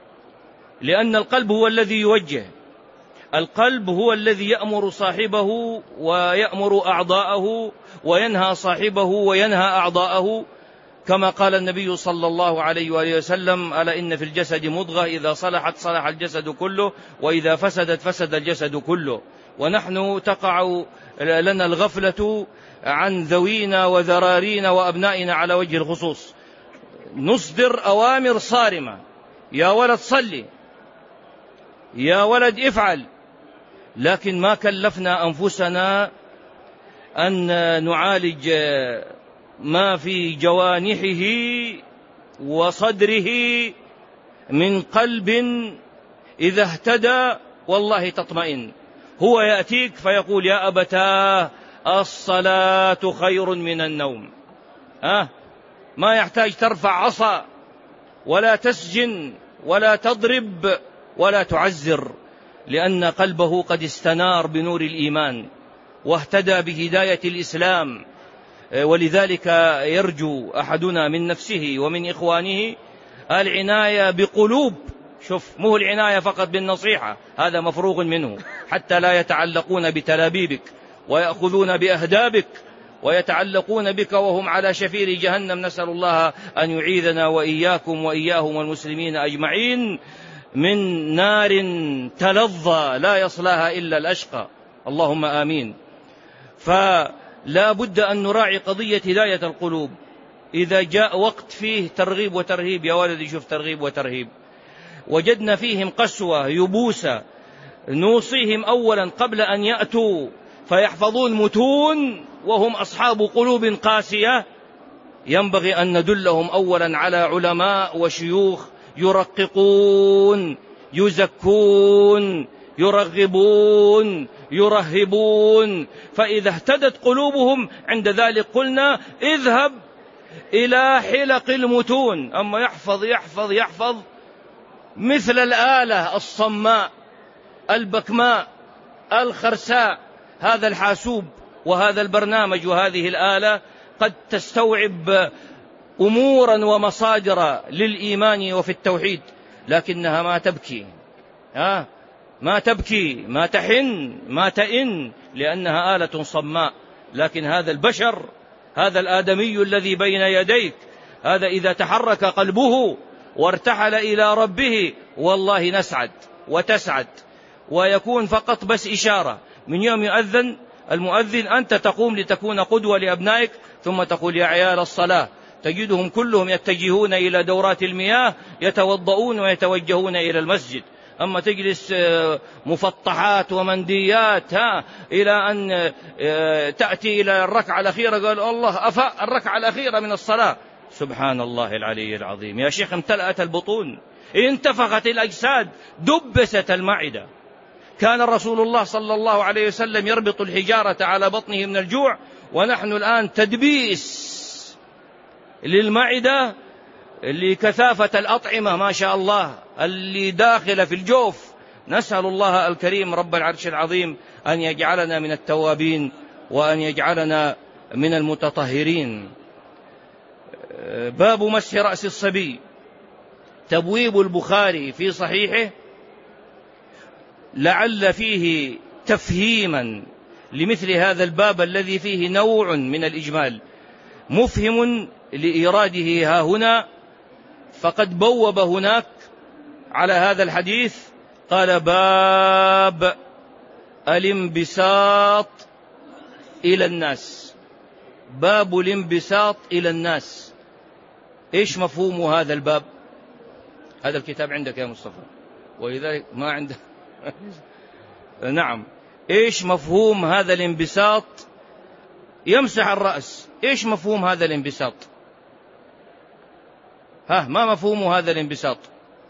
[SPEAKER 1] لأن القلب هو الذي يوجه، القلب هو الذي يأمر صاحبه ويأمر أعضاءه وينهى صاحبه وينهى أعضاءه، كما قال النبي صلى الله عليه وسلم: ألا إن في الجسد مضغة إذا صلحت صلح الجسد كله وإذا فسدت فسد الجسد كله. ونحن تقع لنا الغفلة عن ذوينا وذرارينا وأبنائنا على وجه الخصوص، نصدر أوامر صارمة: يا ولد صلي، يا ولد افعل، لكن ما كلفنا أنفسنا أن نعالج ما في جوانحه وصدره من قلب إذا اهتدى والله تطمئن. هو يأتيك فيقول: يا أبتاه الصلاة خير من النوم. ما يحتاج ترفع عصا ولا تسجن ولا تضرب ولا تعزر، لأن قلبه قد استنار بنور الإيمان واهتدى بهداية الإسلام. ولذلك يرجو أحدنا من نفسه ومن إخوانه العناية بقلوب. شوف، مو العناية فقط بالنصيحة، هذا مفروغ منه، حتى لا يتعلقون بتلابيبك ويأخذون بأهدابك ويتعلقون بك وهم على شفير جهنم. نسأل الله أن يعيذنا وإياكم وإياهم والمسلمين أجمعين من نار تلظى لا يصلاها إلا الأشقى، اللهم آمين. فلا بد أن نراعي قضية هداية القلوب. إذا جاء وقت فيه ترغيب وترهيب، يا ولدي شوف ترغيب وترهيب، وجدنا فيهم قسوة يبوسة، نوصيهم أولا قبل أن يأتوا فيحفظون متون وهم أصحاب قلوب قاسية، ينبغي أن ندلهم أولا على علماء وشيوخ يرققون يزكون يرغبون يرهبون، فإذا اهتدت قلوبهم عند ذلك قلنا: اذهب إلى حلق المتون. أما يحفظ مثل الآلة الصماء البكماء الخرساء، هذا الحاسوب وهذا البرنامج وهذه الآلة قد تستوعب أمورا ومصادر للإيمان وفي التوحيد، لكنها ما تبكي ما تحن ما تئن، لأنها آلة صماء. لكن هذا البشر، هذا الآدمي الذي بين يديك، هذا إذا تحرك قلبه وارتحل إلى ربه والله نسعد وتسعد، ويكون فقط بس إشارة. من يوم يؤذن المؤذن أنت تقوم لتكون قدوة لأبنائك، ثم تقول: يا عيال الصلاة، تجدهم كلهم يتجهون إلى دورات المياه يتوضؤون ويتوجهون إلى المسجد. أما تجلس مفطحات ومنديات إلى أن تأتي إلى الركعة الأخيرة، قال الله أفاء الركعة الأخيرة من الصلاة، سبحان الله العلي العظيم. يا شيخ امتلأت البطون، انتفخت الأجساد، دبست المعدة. كان رسول الله صلى الله عليه وسلم يربط الحجارة على بطنه من الجوع، ونحن الآن تدبيس للمعدة لكثافة الأطعمة ما شاء الله اللي داخلة في الجوف. نسأل الله الكريم رب العرش العظيم أن يجعلنا من التوابين وأن يجعلنا من المتطهرين. باب مسح رأس الصبي. تبويب البخاري في صحيحه لعل فيه تفهيما لمثل هذا الباب الذي فيه نوع من الإجمال. مفهم لإيراده ها هنا، فقد بوب هناك على هذا الحديث قال: باب الانبساط إلى الناس. باب الانبساط إلى الناس. إيش مفهوم هذا الباب؟ هذا الكتاب عندك يا مصطفى، ولذلك ما عنده نعم. إيش مفهوم هذا الانبساط؟ يمسح الرأس. إيش مفهوم هذا الانبساط؟ ما مفهوم هذا الانبساط؟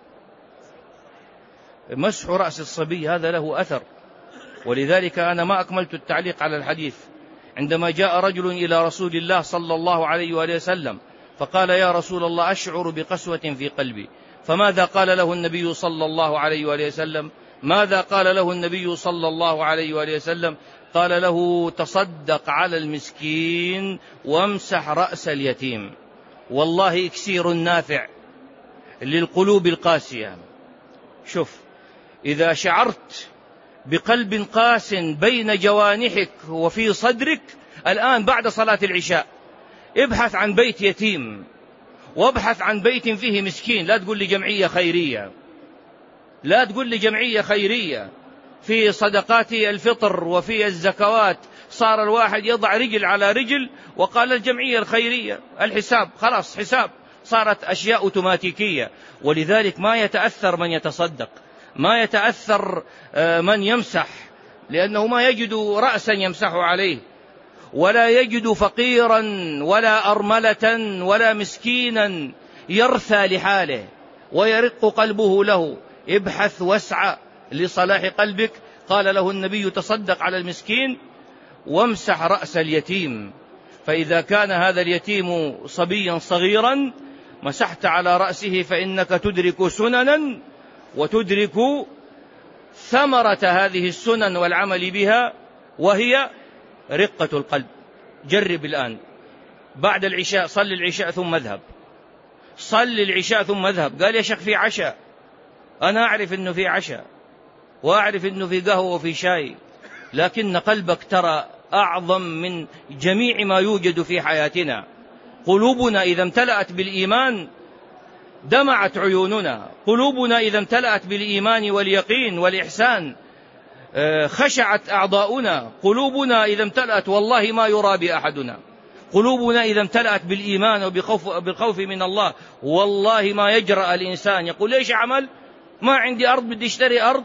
[SPEAKER 1] مسح رأس الصبي هذا له أثر، ولذلك أنا ما أكملت التعليق على الحديث. عندما جاء رجل إلى رسول الله صلى الله عليه وآله وسلم فقال: يا رسول الله، أشعر بقسوة في قلبي. فماذا قال له النبي صلى الله عليه وآله وسلم؟ ماذا قال له النبي صلى الله عليه وآله وسلم؟ قال له: تصدق على المسكين وامسح رأس اليتيم. والله إكسير نافع للقلوب القاسية. شوف، إذا شعرت بقلب قاس بين جوانحك وفي صدرك الآن بعد صلاة العشاء، ابحث عن بيت يتيم، وابحث عن بيت فيه مسكين. لا تقول لي جمعية خيرية، لا تقول لي جمعية خيرية. في صدقات الفطر وفي الزكوات صار الواحد يضع رجل على رجل، وقال الجمعية الخيرية الحساب خلاص حساب، صارت أشياء أوتوماتيكية. ولذلك ما يتأثر من يتصدق، ما يتأثر من يمسح، لأنه ما يجد رأسا يمسح عليه، ولا يجد فقيرا ولا أرملة ولا مسكينا يرثى لحاله ويرق قلبه له. ابحث واسعى لصلاح قلبك. قال له النبي: تصدق على المسكين وامسح رأس اليتيم. فإذا كان هذا اليتيم صبيا صغيرا مسحت على رأسه، فإنك تدرك سننا وتدرك ثمرة هذه السنن والعمل بها، وهي رقة القلب. جرب الآن بعد العشاء، صل العشاء ثم اذهب، صل العشاء ثم اذهب. قال: يا شيخ في عشاء. أنا أعرف أنه في عشاء، وأعرف أنه في قهوة وفي شاي، لكن قلبك ترى أعظم من جميع ما يوجد في حياتنا. قلوبنا إذا امتلأت بالإيمان دمعت عيوننا. قلوبنا إذا امتلأت بالإيمان واليقين والإحسان خشعت أعضاؤنا. قلوبنا إذا امتلأت والله ما يرابي أحدنا. قلوبنا إذا امتلأت بالإيمان وبالخوف من الله والله ما يجرأ الإنسان يقول: ليش عمل؟ ما عندي أرض، بدي اشتري أرض،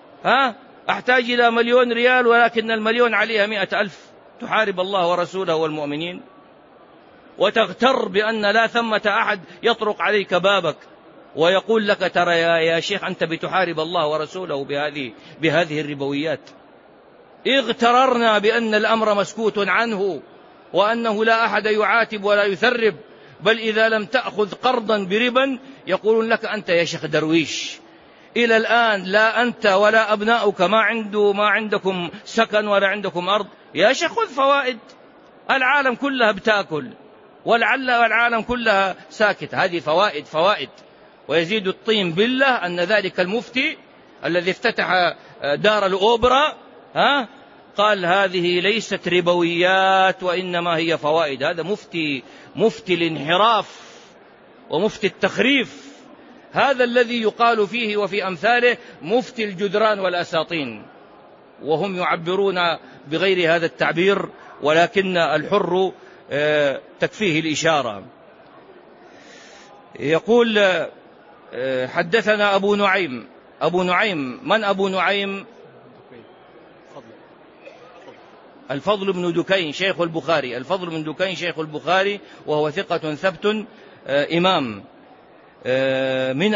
[SPEAKER 1] أحتاج إلى 1,000,000 ريال، ولكن 1,000,000 عليها 100,000. تحارب الله ورسوله والمؤمنين وتغتر بأن لا ثمة أحد يطرق عليك بابك ويقول لك: ترى يا شيخ أنت بتحارب الله ورسوله بهذه الربويات. اغتررنا بأن الأمر مسكوت عنه، وأنه لا أحد يعاتب ولا يثرب، بل إذا لم تأخذ قرضا بربا يقولون لك: أنت يا شيخ درويش. إلى الآن لا أنت ولا أبناؤك ما عندكم سكن ولا عندكم أرض. يا شيخ خذ فوائد، العالم كلها بتأكل والعالم كلها ساكت. هذه فوائد. ويزيد الطين بالله أن ذلك المفتي الذي افتتح دار الأوبرا قال: هذه ليست ربويات وإنما هي فوائد. هذا مفتي الانحراف ومفتي التخريف. هذا الذي يقال فيه وفي أمثاله مفتي الجدران والأساطين، وهم يعبرون بغير هذا التعبير، ولكن الحر تكفيه الإشارة. يقول: حدثنا أبو نعيم. من أبو نعيم؟ الفضل بن دكين شيخ البخاري. الفضل بن دكين شيخ البخاري، وهو ثقة ثبت إمام. من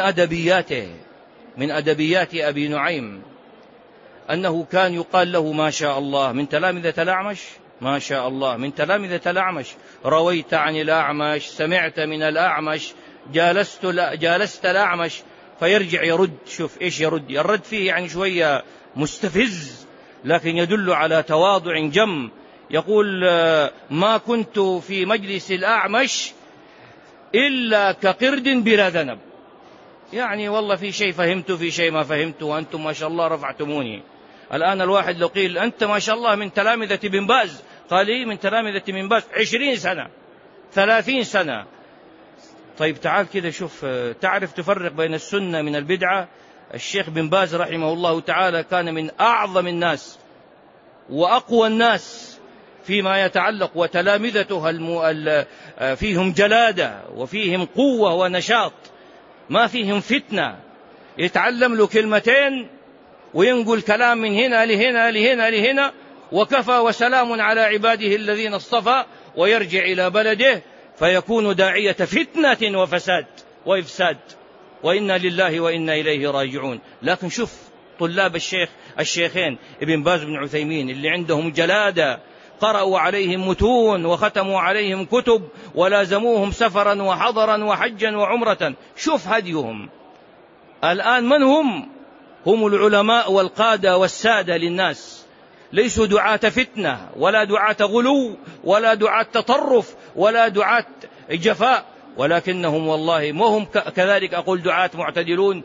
[SPEAKER 1] أدبيات أبي نعيم أنه كان يقال له: ما شاء الله، من تلامذة الأعمش. ما شاء الله، من تلامذة الأعمش. رويت عن الأعمش، سمعت من الأعمش، جالست الأعمش. فيرجع يرد. شوف إيش يرد. الرد فيه يعني شوية مستفز، لكن يدل على تواضع جم. يقول: ما كنت في مجلس الأعمش إلا كقرد بلا ذنب. يعني والله في شيء فهمت، في شيء ما فهمت، وأنتم ما شاء الله رفعتموني. الآن الواحد لو قيل: أنت ما شاء الله من تلامذة بن باز، قال: إيه من تلامذة بن باز 20 سنة 30 سنة. طيب تعال كده شوف، تعرف تفرق بين السنة من البدعة؟ الشيخ بن باز رحمه الله تعالى كان من أعظم الناس وأقوى الناس فيما يتعلق، وتلامذته فيهم جلادة وفيهم قوة ونشاط، ما فيهم فتنة. يتعلم له كلمتين وينقل كلام من هنا لهنا لهنا لهنا، وكفى وسلام على عباده الذين اصطفى، ويرجع إلى بلده فيكون داعية فتنة وفساد وإفساد، وإنا لله وإنا إليه راجعون. لكن شوف طلاب الشيخين ابن باز بن عثيمين اللي عندهم جلادة، قرأوا عليهم متون وختموا عليهم كتب ولازموهم سفرا وحضرا وحجا وعمرة. شوف هديهم. الآن من هم العلماء والقادة والسادة للناس، ليسوا دعاة فتنة ولا دعاة غلو ولا دعاة تطرف ولا دعاة جفاء، ولكنهم والله ما هم كذلك أقول دعاة معتدلون،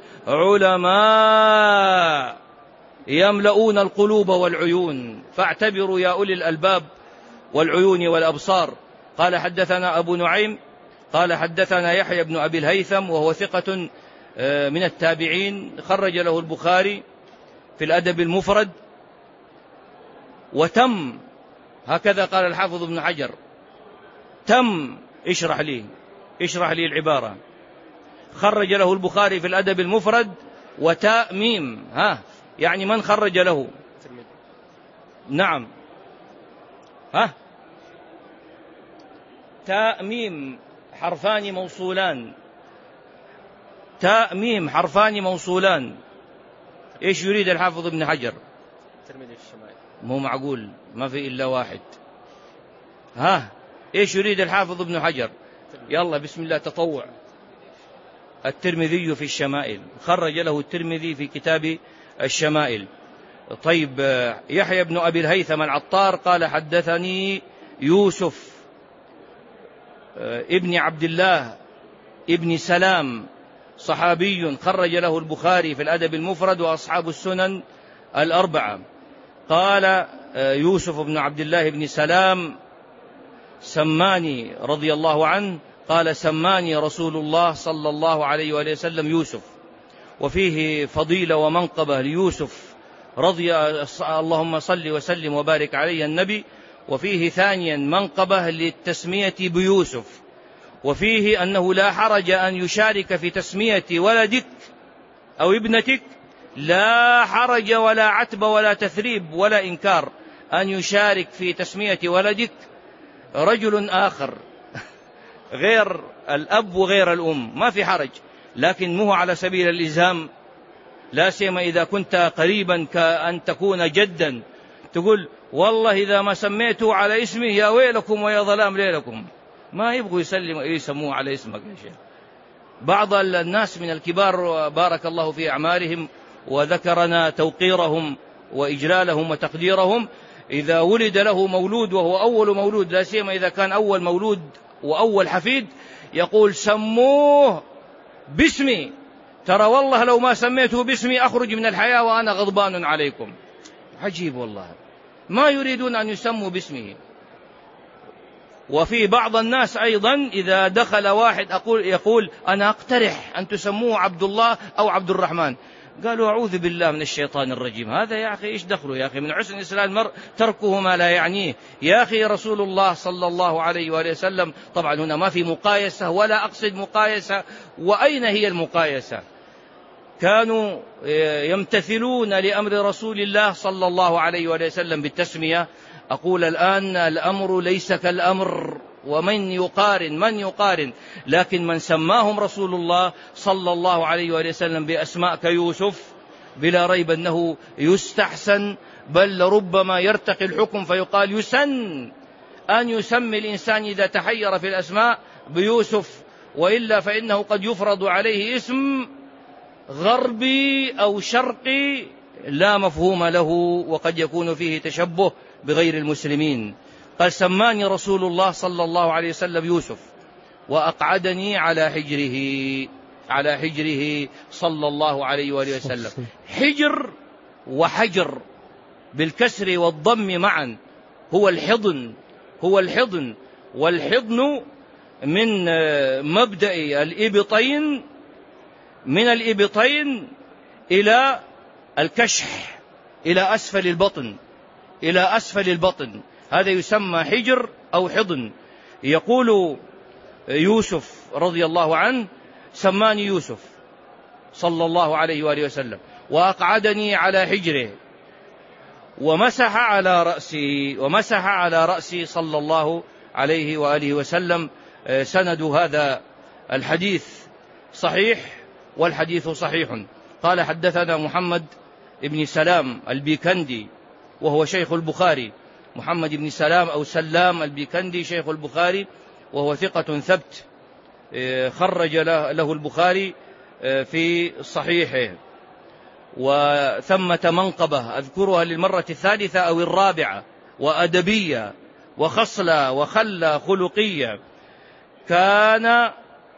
[SPEAKER 1] علماء يملؤون القلوب والعيون. فاعتبروا يا أولي الألباب والعيون والأبصار. قال حدثنا أبو نعيم قال حدثنا يحيى بن أبي الهيثم وهو ثقة من التابعين، خرج له البخاري في الأدب المفرد. وتم، هكذا قال الحافظ ابن حجر، تم. اشرح لي العبارة. خرج له البخاري في الأدب المفرد وتاء ميم، يعني من خرج له؟ نعم، تاء ميم حرفان موصولان، تاء ميم حرفان موصولان. ايش يريد الحافظ ابن حجر؟
[SPEAKER 2] الترمذي في الشمائل.
[SPEAKER 1] مو معقول، ما في إلا واحد. ايش يريد الحافظ ابن حجر؟ يلا بسم الله تطوع. الترمذي في الشمائل، خرج له الترمذي في كتاب الشمائل. طيب يحيى بن أبي الهيثم العطار قال حدثني يوسف ابن عبد الله ابن سلام، صحابي، خرج له البخاري في الأدب المفرد وأصحاب السنن الأربعة. قال يوسف بن عبد الله بن سلام سماني رضي الله عنه، قال سماني رسول الله صلى الله عليه وآله وسلم يوسف. وفيه فضيلة ومنقبة ليوسف اللهم صل وسلم وبارك عليه النبي. وفيه ثانيا منقبة للتسمية بيوسف، وفيه أنه لا حرج أن يشارك في تسمية ولدك أو ابنتك، لا حرج ولا عتب ولا تثريب ولا إنكار أن يشارك في تسمية ولدك رجل آخر غير الأب وغير الأم، ما في حرج، لكن مو على سبيل الإلزام، لا سيما إذا كنت قريبا كأن تكون جدا، تقول والله إذا ما سميته على اسمه يا ويلكم ويا ظلام ليلكم. ما يبغوا يسموه على اسمك يا شيخ. بعض الناس من الكبار بارك الله في أعمارهم وذكرنا توقيرهم وإجلالهم وتقديرهم، إذا ولد له مولود وهو أول مولود، لا سيما إذا كان أول مولود وأول حفيد، يقول سموه باسمي، ترى والله لو ما سميته باسمي أخرج من الحياة وأنا غضبان عليكم. عجيب والله، ما يريدون أن يسموا باسمه. وفي بعض الناس أيضا إذا دخل واحد يقول أنا أقترح أن تسموه عبد الله أو عبد الرحمن، قالوا أعوذ بالله من الشيطان الرجيم. هذا يا أخي إيش دخله يا أخي؟ من حسن إسلام المرء تركه ما لا يعنيه. يا أخي رسول الله صلى الله عليه وآله وسلم، طبعا هنا ما في مقايسة ولا أقصد مقايسة، وأين هي المقايسة؟ كانوا يمتثلون لأمر رسول الله صلى الله عليه وآله وسلم بالتسمية. أقول الآن الأمر ليس كالأمر، ومن يقارن، لكن من سماهم رسول الله صلى الله عليه وآله وسلم بأسماء كيوسف بلا ريب أنه يستحسن، بل ربما يرتقي الحكم فيقال يسن أن يسمي الإنسان إذا تحير في الأسماء بيوسف، وإلا فإنه قد يفرض عليه اسم غربي أو شرقي لا مفهوم له، وقد يكون فيه تشبه بغير المسلمين. قال سماني رسول الله صلى الله عليه وسلم يوسف وأقعدني على حجره صلى الله عليه وآله وسلم. حجر وحجر بالكسر والضم معا هو الحضن، والحضن من مبدأ الإبطين، من الإبطين إلى الكشح، إلى أسفل البطن، إلى أسفل البطن، هذا يسمى حجر أو حضن. يقول يوسف رضي الله عنه: سماني يوسف صلى الله عليه وآله وسلم وأقعدني على حجره ومسح على رأسي صلى الله عليه وآله وسلم. سند هذا الحديث صحيح، والحديث صحيح. قال: حدثنا محمد بن سلام البيكندي وهو شيخ البخاري، محمد بن سلام أو سلام البيكندي شيخ البخاري، وهو ثقة ثبت، خرج له البخاري في صحيحه. وثمة منقبة أذكرها للمرة الثالثة أو الرابعة، وأدبية وخصلة وخلة خلقية. كان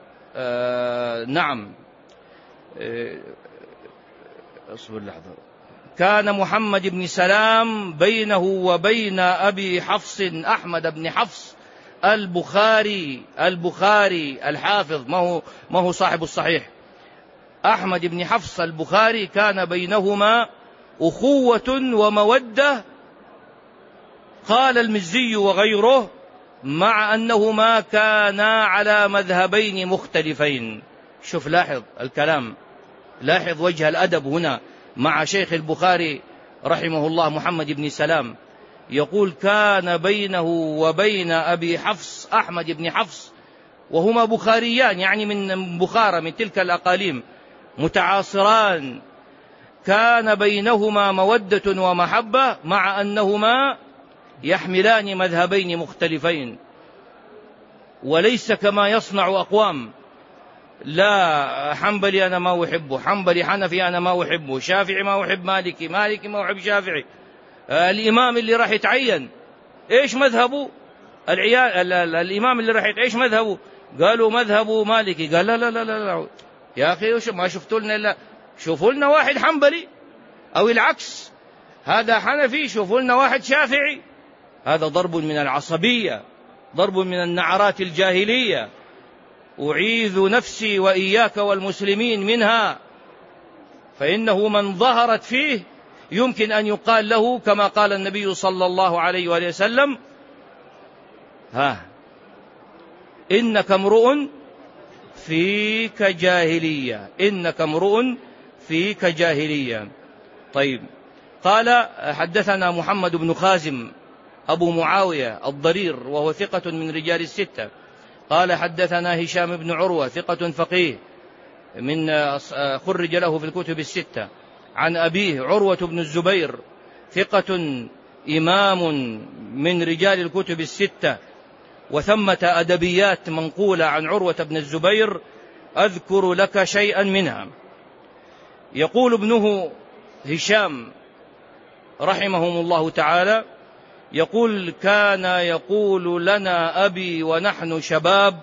[SPEAKER 1] كان محمد بن سلام بينه وبين أبي حفص أحمد بن حفص البخاري الحافظ، ما هو صاحب الصحيح، أحمد بن حفص البخاري، كان بينهما أخوة ومودة. قال المزي وغيره: مع أنهما كانا على مذهبين مختلفين. شوف، لاحظ الكلام، لاحظ وجه الأدب هنا مع شيخ البخاري رحمه الله محمد بن سلام. يقول: كان بينه وبين أبي حفص أحمد بن حفص، وهما بخاريان، يعني من بخارى، من تلك الأقاليم، متعاصران. كان بينهما مودة ومحبة مع أنهما يحملان مذهبين مختلفين، وليس كما يصنع أقوام: لا، حنبلي أنا ما أحبه، حنبلي، حنفي أنا ما أحبه، شافعي ما أحب مالكي، مالكي ما أحب شافعي. الإمام اللي راح يتعين إيش مذهبه؟ الإمام اللي راح يتعين إيش مذهبه؟ قالوا مذهبه مالكي. قال: لا لا لا لا يا أخي، ما شفتوا لنا إلا شوفوا لنا واحد حنبلي، أو العكس، هذا حنفي شوفوا لنا واحد شافعي. هذا ضرب من العصبية، ضرب من النعرات الجاهلية، أعيذ نفسي وإياك والمسلمين منها، فإنه من ظهرت فيه يمكن أن يقال له كما قال النبي صلى الله عليه وآله وسلم: إنك امرؤ فيك جاهلية، إنك امرؤ فيك جاهلية. طيب، قال: حدثنا محمد بن خازم أبو معاوية الضرير، وهو ثقة من رجال الستة. قال: حدثنا هشام بن عروة ثقة فقيه، خرج له في الكتب الستة، عن أبيه عروة بن الزبير ثقة إمام من رجال الكتب الستة، وثمة أدبيات منقولة عن عروة بن الزبير أذكر لك شيئا منها. يقول ابنه هشام رحمهم الله تعالى، يقول: كان يقول لنا أبي ونحن شباب: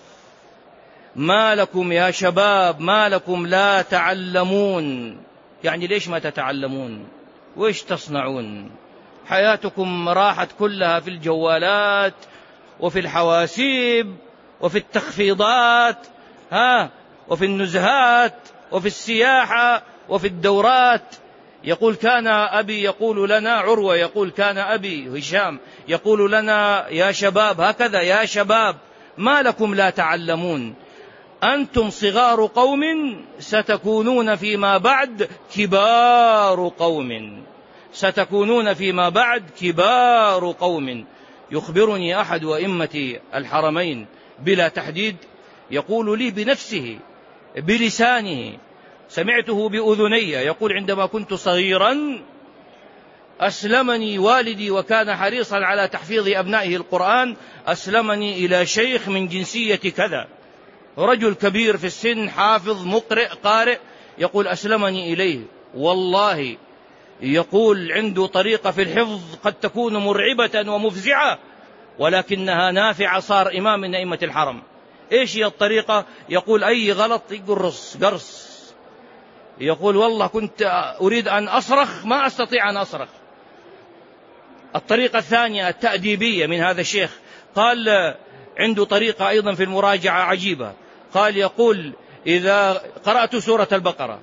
[SPEAKER 1] ما لكم يا شباب، ما لكم لا تعلمون؟ يعني ليش ما تتعلمون؟ وإيش تصنعون؟ حياتكم راحت كلها في الجوالات وفي الحواسيب وفي التخفيضات، وفي النزهات وفي السياحة وفي الدورات. يقول: كان أبي يقول لنا، عروة يقول: كان أبي هشام يقول لنا يا شباب، هكذا يا شباب، ما لكم لا تعلمون؟ أنتم صغار قوم ستكونون فيما بعد كبار قوم، ستكونون فيما بعد كبار قوم. يخبرني أحد أئمة الحرمين بلا تحديد، يقول لي بنفسه بلسانه، سمعته بأذني، يقول: عندما كنت صغيرا أسلمني والدي، وكان حريصا على تحفيظ أبنائه القرآن، أسلمني إلى شيخ من جنسية كذا، رجل كبير في السن، حافظ مقرئ قارئ، يقول: أسلمني إليه، والله يقول عنده طريقة في الحفظ قد تكون مرعبة ومفزعة، ولكنها نافعة، صار إمام من أئمة الحرم. إيش هي الطريقة؟ يقول: أي غلط قرص. يقول: والله كنت أريد أن أصرخ ما أستطيع أن أصرخ. الطريقة الثانية التأديبية من هذا الشيخ، قال: عنده طريقة أيضا في المراجعة عجيبة. قال يقول إذا قرأت سورة البقرة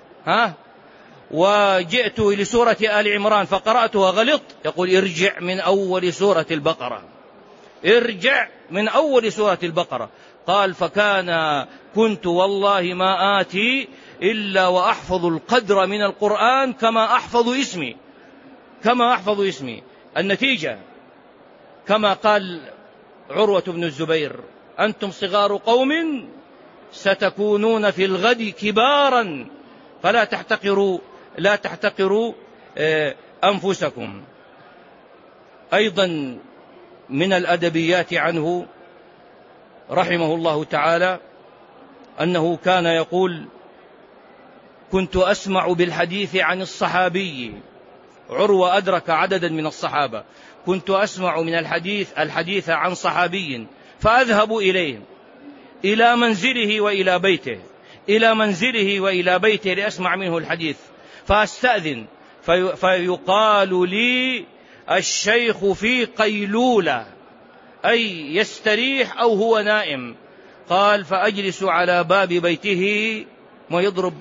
[SPEAKER 1] وجئت لسورة آل عمران فقرأتها غلط، يقول ارجع من أول سورة البقرة، ارجع من أول سورة البقرة. قال كنت والله ما آتي إلا وأحفظ القدر من القرآن كما أحفظ اسمي. النتيجة كما قال عروة بن الزبير: أنتم صغار قوم ستكونون في الغد كبارا لا تحتقروا أنفسكم. أيضا من الأدبيات عنه رحمه الله تعالى أنه كان يقول: كنت أسمع بالحديث عن الصحابي. عروة أدرك عددا من الصحابة. كنت أسمع من الحديث عن صحابي فأذهب إليه إلى منزله وإلى بيته لأسمع منه الحديث، فأستأذن فيقال لي: الشيخ في قيلولة، أي يستريح أو هو نائم. قال: فأجلس على باب بيته ويضرب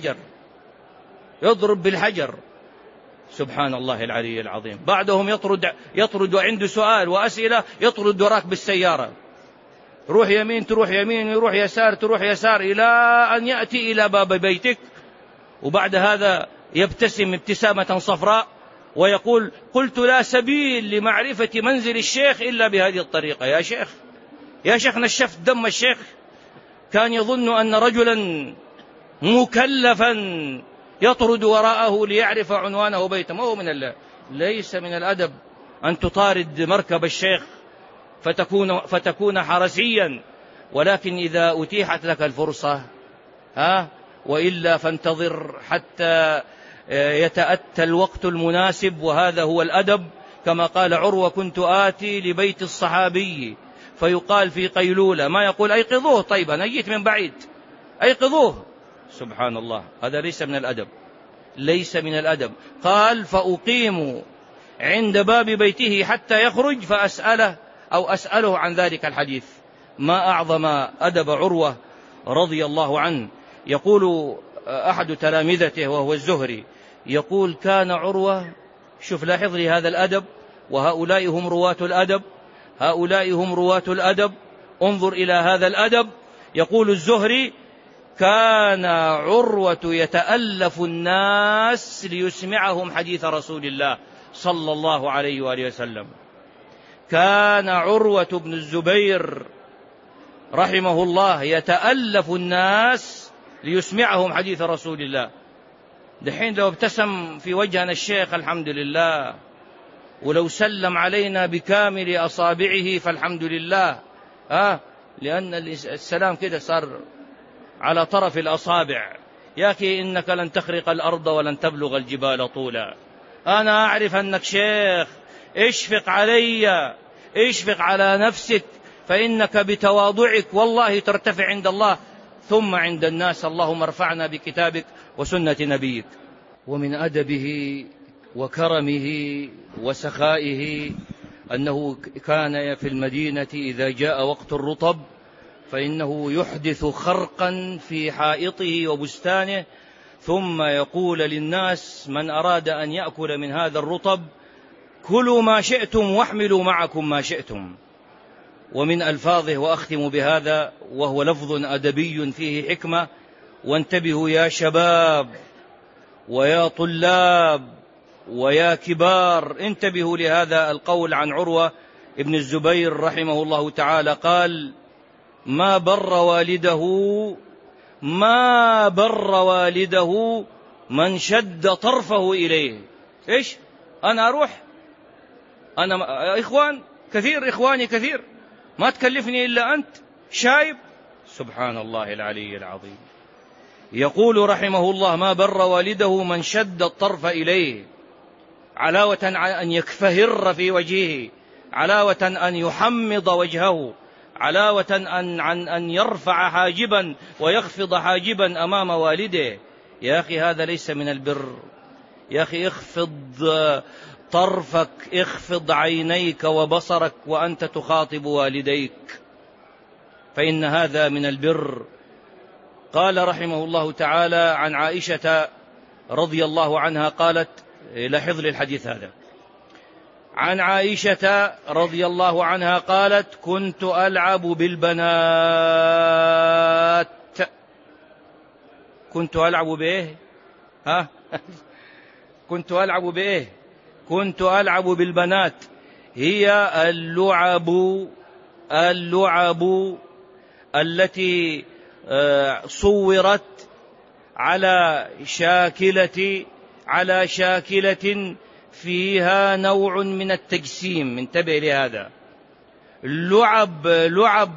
[SPEAKER 1] بالحجر. سبحان الله العلي العظيم. بعدهم يطرد وعنده سؤال وأسئلة، يطرد وراك بالسيارة، روح يمين تروح يمين، يروح يسار تروح يسار، إلى أن يأتي إلى باب بيتك. وبعد هذا يبتسم ابتسامة صفراء ويقول: قلت لا سبيل لمعرفة منزل الشيخ إلا بهذه الطريقة. يا شيخ نشفت دم الشيخ. كان يظن أن رجلا مكلفا يطرد وراءه ليعرف عنوانه بيته. ما هو من الله. ليس من الأدب أن تطارد مركب الشيخ فتكون حرسيا، ولكن إذا أتيحت لك الفرصة وإلا فانتظر حتى يتأتى الوقت المناسب، وهذا هو الأدب. كما قال عروة: كنت آتي لبيت الصحابي فيقال في قيلولة، ما يقول أيقظوه، طيب أنا جيت من بعيد أيقظوه. سبحان الله، هذا ليس من الأدب. قال: فأقيم عند باب بيته حتى يخرج أسأله عن ذلك الحديث. ما أعظم أدب عروة رضي الله عنه. يقول أحد تلامذته وهو الزهري، يقول: كان عروة، شوف لاحظ لي هذا الأدب، وهؤلاء هم رواة الأدب، انظر إلى هذا الأدب. يقول الزهري: كان عروة يتألف الناس ليسمعهم حديث رسول الله صلى الله عليه وآله وسلم. كان عروة بن الزبير رحمه الله يتألف الناس ليسمعهم حديث رسول الله. دحين لو ابتسم في وجهنا الشيخ الحمد لله، ولو سلم علينا بكامل أصابعه فالحمد لله، لأن السلام كده صار على طرف الأصابع. يا أخي إنك لن تخرق الأرض ولن تبلغ الجبال طولا. أنا أعرف أنك شيخ، اشفق علي، اشفق على نفسك، فإنك بتواضعك والله ترتفع عند الله ثم عند الناس. اللهم ارفعنا بكتابك وسنة نبيك. ومن أدبه وكرمه وسخائه أنه كان في المدينة إذا جاء وقت الرطب فإنه يحدث خرقا في حائطه وبستانه، ثم يقول للناس: من أراد أن يأكل من هذا الرطب كلوا ما شئتم واحملوا معكم ما شئتم. ومن ألفاظه، وأختم بهذا وهو لفظ أدبي فيه حكمة: وانتبهوا يا شباب ويا طلاب ويا كبار، انتبهوا لهذا القول عن عروة ابن الزبير رحمه الله تعالى. قال: ما بر والده من شد طرفه إليه. إيش؟ أنا أروح، إخواني كثير، ما تكلفني إلا أنت شايب. سبحان الله العلي العظيم. يقول رحمه الله: ما بر والده من شد الطرف إليه، علاوة عن أن يكفهر في وجهه، علاوة أن يحمض وجهه، علاوة عن أن يرفع حاجبا ويخفض حاجبا أمام والده. يا أخي هذا ليس من البر. يا أخي اخفض طرفك، اخفض عينيك وبصرك وأنت تخاطب والديك. فإن هذا من البر. قال رحمه الله تعالى عن عائشة رضي الله عنها قالت، لاحظ لي الحديث هذا، عن عائشة رضي الله عنها قالت: كنت ألعب بالبنات. كنت ألعب بإيه؟ كنت ألعب بإيه؟ كنت ألعب بالبنات. هي اللعب التي صورت على شاكلة فيها نوع من التجسيم. انتبه لهذا. لعب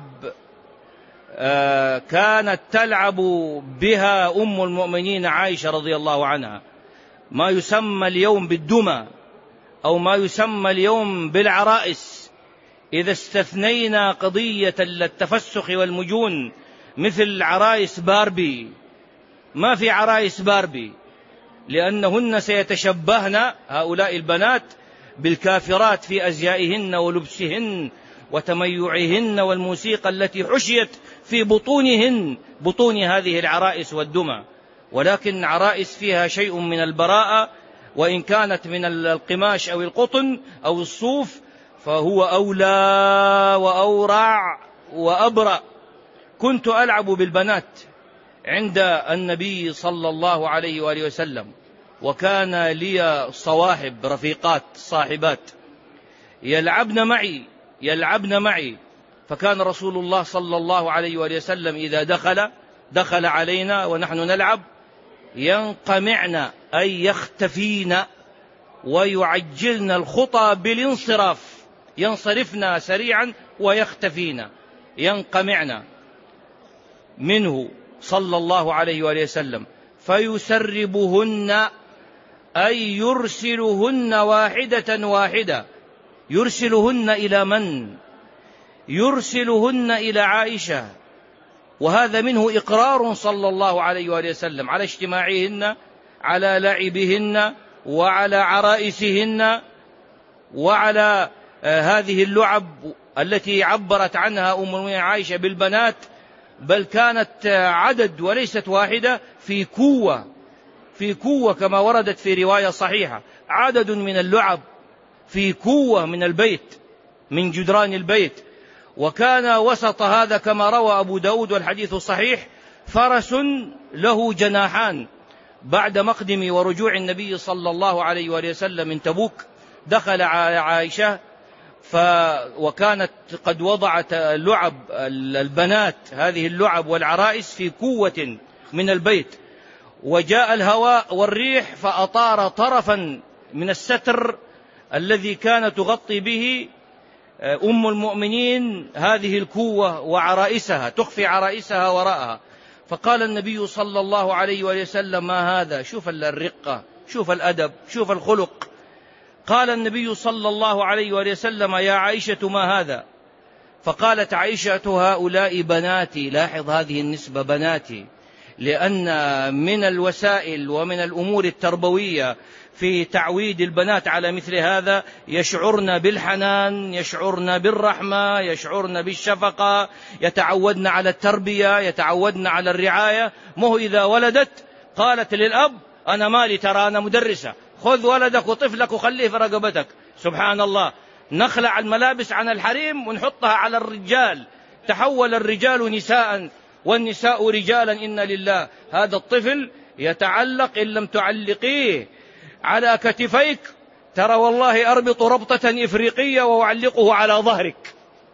[SPEAKER 1] كانت تلعب بها أم المؤمنين عائشة رضي الله عنها، ما يسمى اليوم بالدمى أو ما يسمى اليوم بالعرائس، إذا استثنينا قضية التفسخ والمجون مثل عرائس باربي. ما في عرائس باربي، لأنهن سيتشبهن هؤلاء البنات بالكافرات في أزيائهن ولبسهن وتميعهن والموسيقى التي حشيت في بطون هذه العرائس والدمى. ولكن عرائس فيها شيء من البراءة، وإن كانت من القماش أو القطن أو الصوف فهو أولى وأورع وأبرأ. كنت ألعب بالبنات عند النبي صلى الله عليه وآله وسلم، وكان لي صواحب رفيقات صاحبات يلعبن معي. فكان رسول الله صلى الله عليه وآله وسلم إذا دخل علينا ونحن نلعب ينقمعن أي يختفين ويعجلن الخطى بالانصراف، ينصرفن سريعا ويختفين، ينقمعن منه صلى الله عليه وآله وسلم. فيسربهن أي يرسلهن واحدة. يرسلهن إلى من؟ يرسلهن إلى عائشة. وهذا منه إقرار صلى الله عليه وآله وسلم على اجتماعهن، على لعبهن، وعلى عرائسهن، وعلى هذه اللعب التي عبرت عنها أم المؤمنين عائشة بالبنات. بل كانت عدد وليست واحدة، في كوة كما وردت في رواية صحيحة، عدد من اللعب في كوة من البيت، من جدران البيت. وكان وسط هذا كما روى أبو داود والحديث صحيح فرس له جناحان. بعد مقدم ورجوع النبي صلى الله عليه وآله وسلم من تبوك دخل على عائشة وكانت قد وضعت لعب البنات هذه اللعب والعرائس في كوة من البيت، وجاء الهواء والريح فأطار طرفا من الستر الذي كانت تغطي به أم المؤمنين هذه الكوة وعرائسها، تخفي عرائسها وراءها. فقال النبي صلى الله عليه وسلم: ما هذا؟ شوف الرقة، شوف الأدب، شوف الخلق. قال النبي صلى الله عليه وسلم: يا عائشة ما هذا؟ فقالت عائشة: هؤلاء بناتي. لاحظ هذه النسبة، بناتي، لأن من الوسائل ومن الأمور التربوية في تعويد البنات على مثل هذا، يشعرن بالحنان، يشعرن بالرحمة، يشعرن بالشفقة، يتعودن على التربية، يتعودن على الرعاية. مو إذا ولدت قالت للأب: أنا مالي، ترى أنا مدرسة، خذ ولدك وطفلك وخليه في رقبتك. سبحان الله، نخلع الملابس عن الحريم ونحطها على الرجال، تحول الرجال نساء والنساء رجالا، إن لله. هذا الطفل يتعلق إن لم تعلقيه على كتفيك، ترى والله أربط ربطة إفريقية وأعلقه على ظهرك.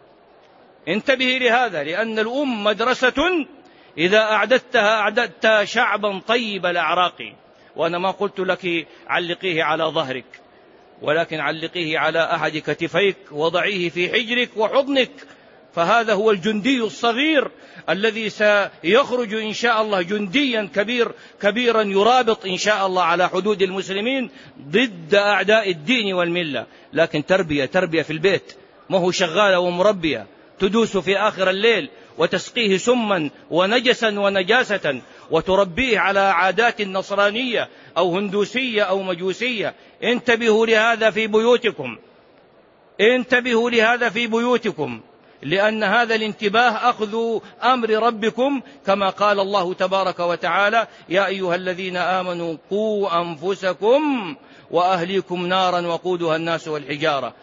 [SPEAKER 1] انتبهي لهذا، لأن الأم مدرسة إذا أعددت شعبا طيب الأعراق. وأنا ما قلت لك علقيه على ظهرك، ولكن علقيه على أحد كتفيك وضعيه في حجرك وحضنك. فهذا هو الجندي الصغير الذي سيخرج إن شاء الله جنديا كبيرا يرابط إن شاء الله على حدود المسلمين ضد أعداء الدين والملة. لكن تربية في البيت، ما هو شغالة ومربية تدوس في آخر الليل وتسقيه سما ونجسا ونجاسة وتربيه على عادات نصرانية أو هندوسية أو مجوسية. انتبهوا لهذا في بيوتكم، انتبهوا لهذا في بيوتكم. لأن هذا الانتباه أخذ أمر ربكم، كما قال الله تبارك وتعالى: يا أيها الذين آمنوا قوا أنفسكم وأهليكم نارا وقودها الناس والحجارة.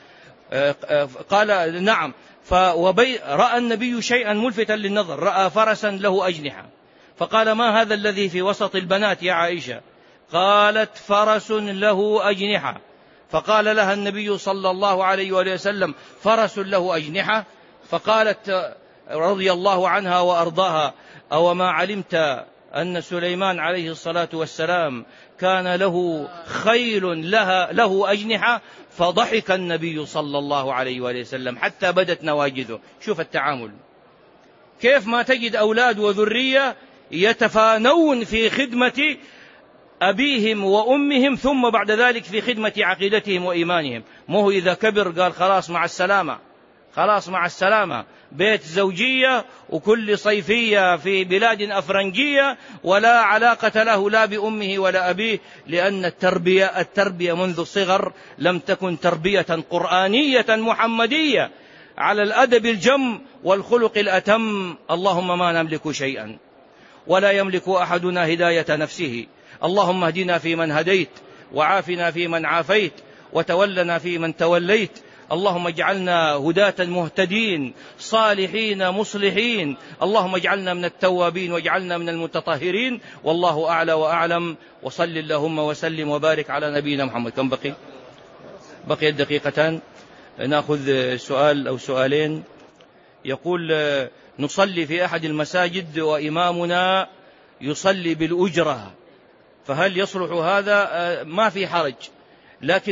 [SPEAKER 1] قال نعم. رأى النبي شيئا ملفتا للنظر، رأى فرسا له أجنحة، فقال: ما هذا الذي في وسط البنات يا عائشة؟ قالت: فرس له أجنحة. فقال لها النبي صلى الله عليه وآله وسلم: فرس له أجنحة؟ فقالت رضي الله عنها وأرضاها: أوما علمت أن سليمان عليه الصلاة والسلام كان له خيل له أجنحة؟ فضحك النبي صلى الله عليه وآله وسلم حتى بدت نواجذه. شوف التعامل، كيف ما تجد أولاد وذرية يتفانون في خدمة أبيهم وأمهم، ثم بعد ذلك في خدمة عقيدتهم وإيمانهم. مو إذا كبر قال خلاص مع السلامة، خلاص مع السلامة، بيت زوجية وكل صيفية في بلاد أفرنجية، ولا علاقة له لا بأمه ولا أبيه، لأن التربية منذ الصغر لم تكن تربية قرآنية محمدية على الأدب الجم والخلق الأتم. اللهم ما نملك شيئا ولا يملك أحدنا هداية نفسه. اللهم اهدنا فيمن هديت، وعافنا فيمن عافيت، وتولنا فيمن توليت. اللهم اجعلنا هداة مهتدين صالحين مصلحين. اللهم اجعلنا من التوابين واجعلنا من المتطهرين. والله أعلى وأعلم. وصل اللهم وسلم وبارك على نبينا محمد. كم بقيت دقيقتان، نأخذ سؤال أو سؤالين. يقول: نصلي في أحد المساجد وإمامنا يصلي بالأجرة، فهل يصلح هذا؟ ما في حرج، لكن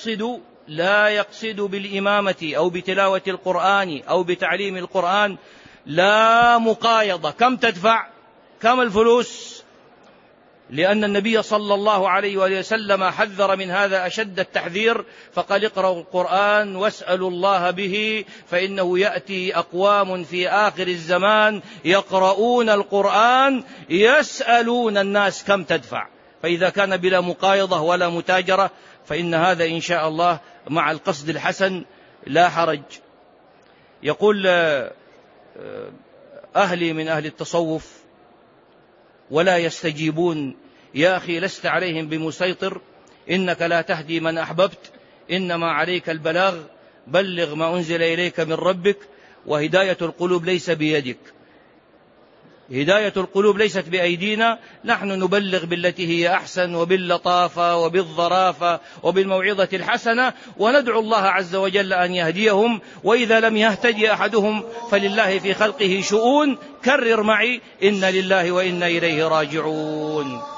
[SPEAKER 1] لا يقصد بالإمامة أو بتلاوة القرآن أو بتعليم القرآن، لا مقايضة. كم تدفع؟ كم الفلوس؟ لأن النبي صلى الله عليه وآله وسلم حذر من هذا أشد التحذير، فقال: اقرأوا القرآن واسألوا الله به، فإنه يأتي أقوام في آخر الزمان يقرؤون القرآن يسألون الناس كم تدفع. فإذا كان بلا مقايضة ولا متاجرة فإن هذا إن شاء الله مع القصد الحسن لا حرج. يقول: أهلي من أهل التصوف ولا يستجيبون. يا أخي لست عليهم بمسيطر، إنك لا تهدي من أحببت، إنما عليك البلاغ، بلغ ما أنزل إليك من ربك، وهداية القلوب ليس بيدك، هداية القلوب ليست بأيدينا. نحن نبلغ بالتي هي أحسن وباللطافة وبالظرافة وبالموعظة الحسنة، وندعو الله عز وجل أن يهديهم. وإذا لم يهتدي أحدهم فلله في خلقه شؤون. كرر معي: إن لله وإنا إليه راجعون.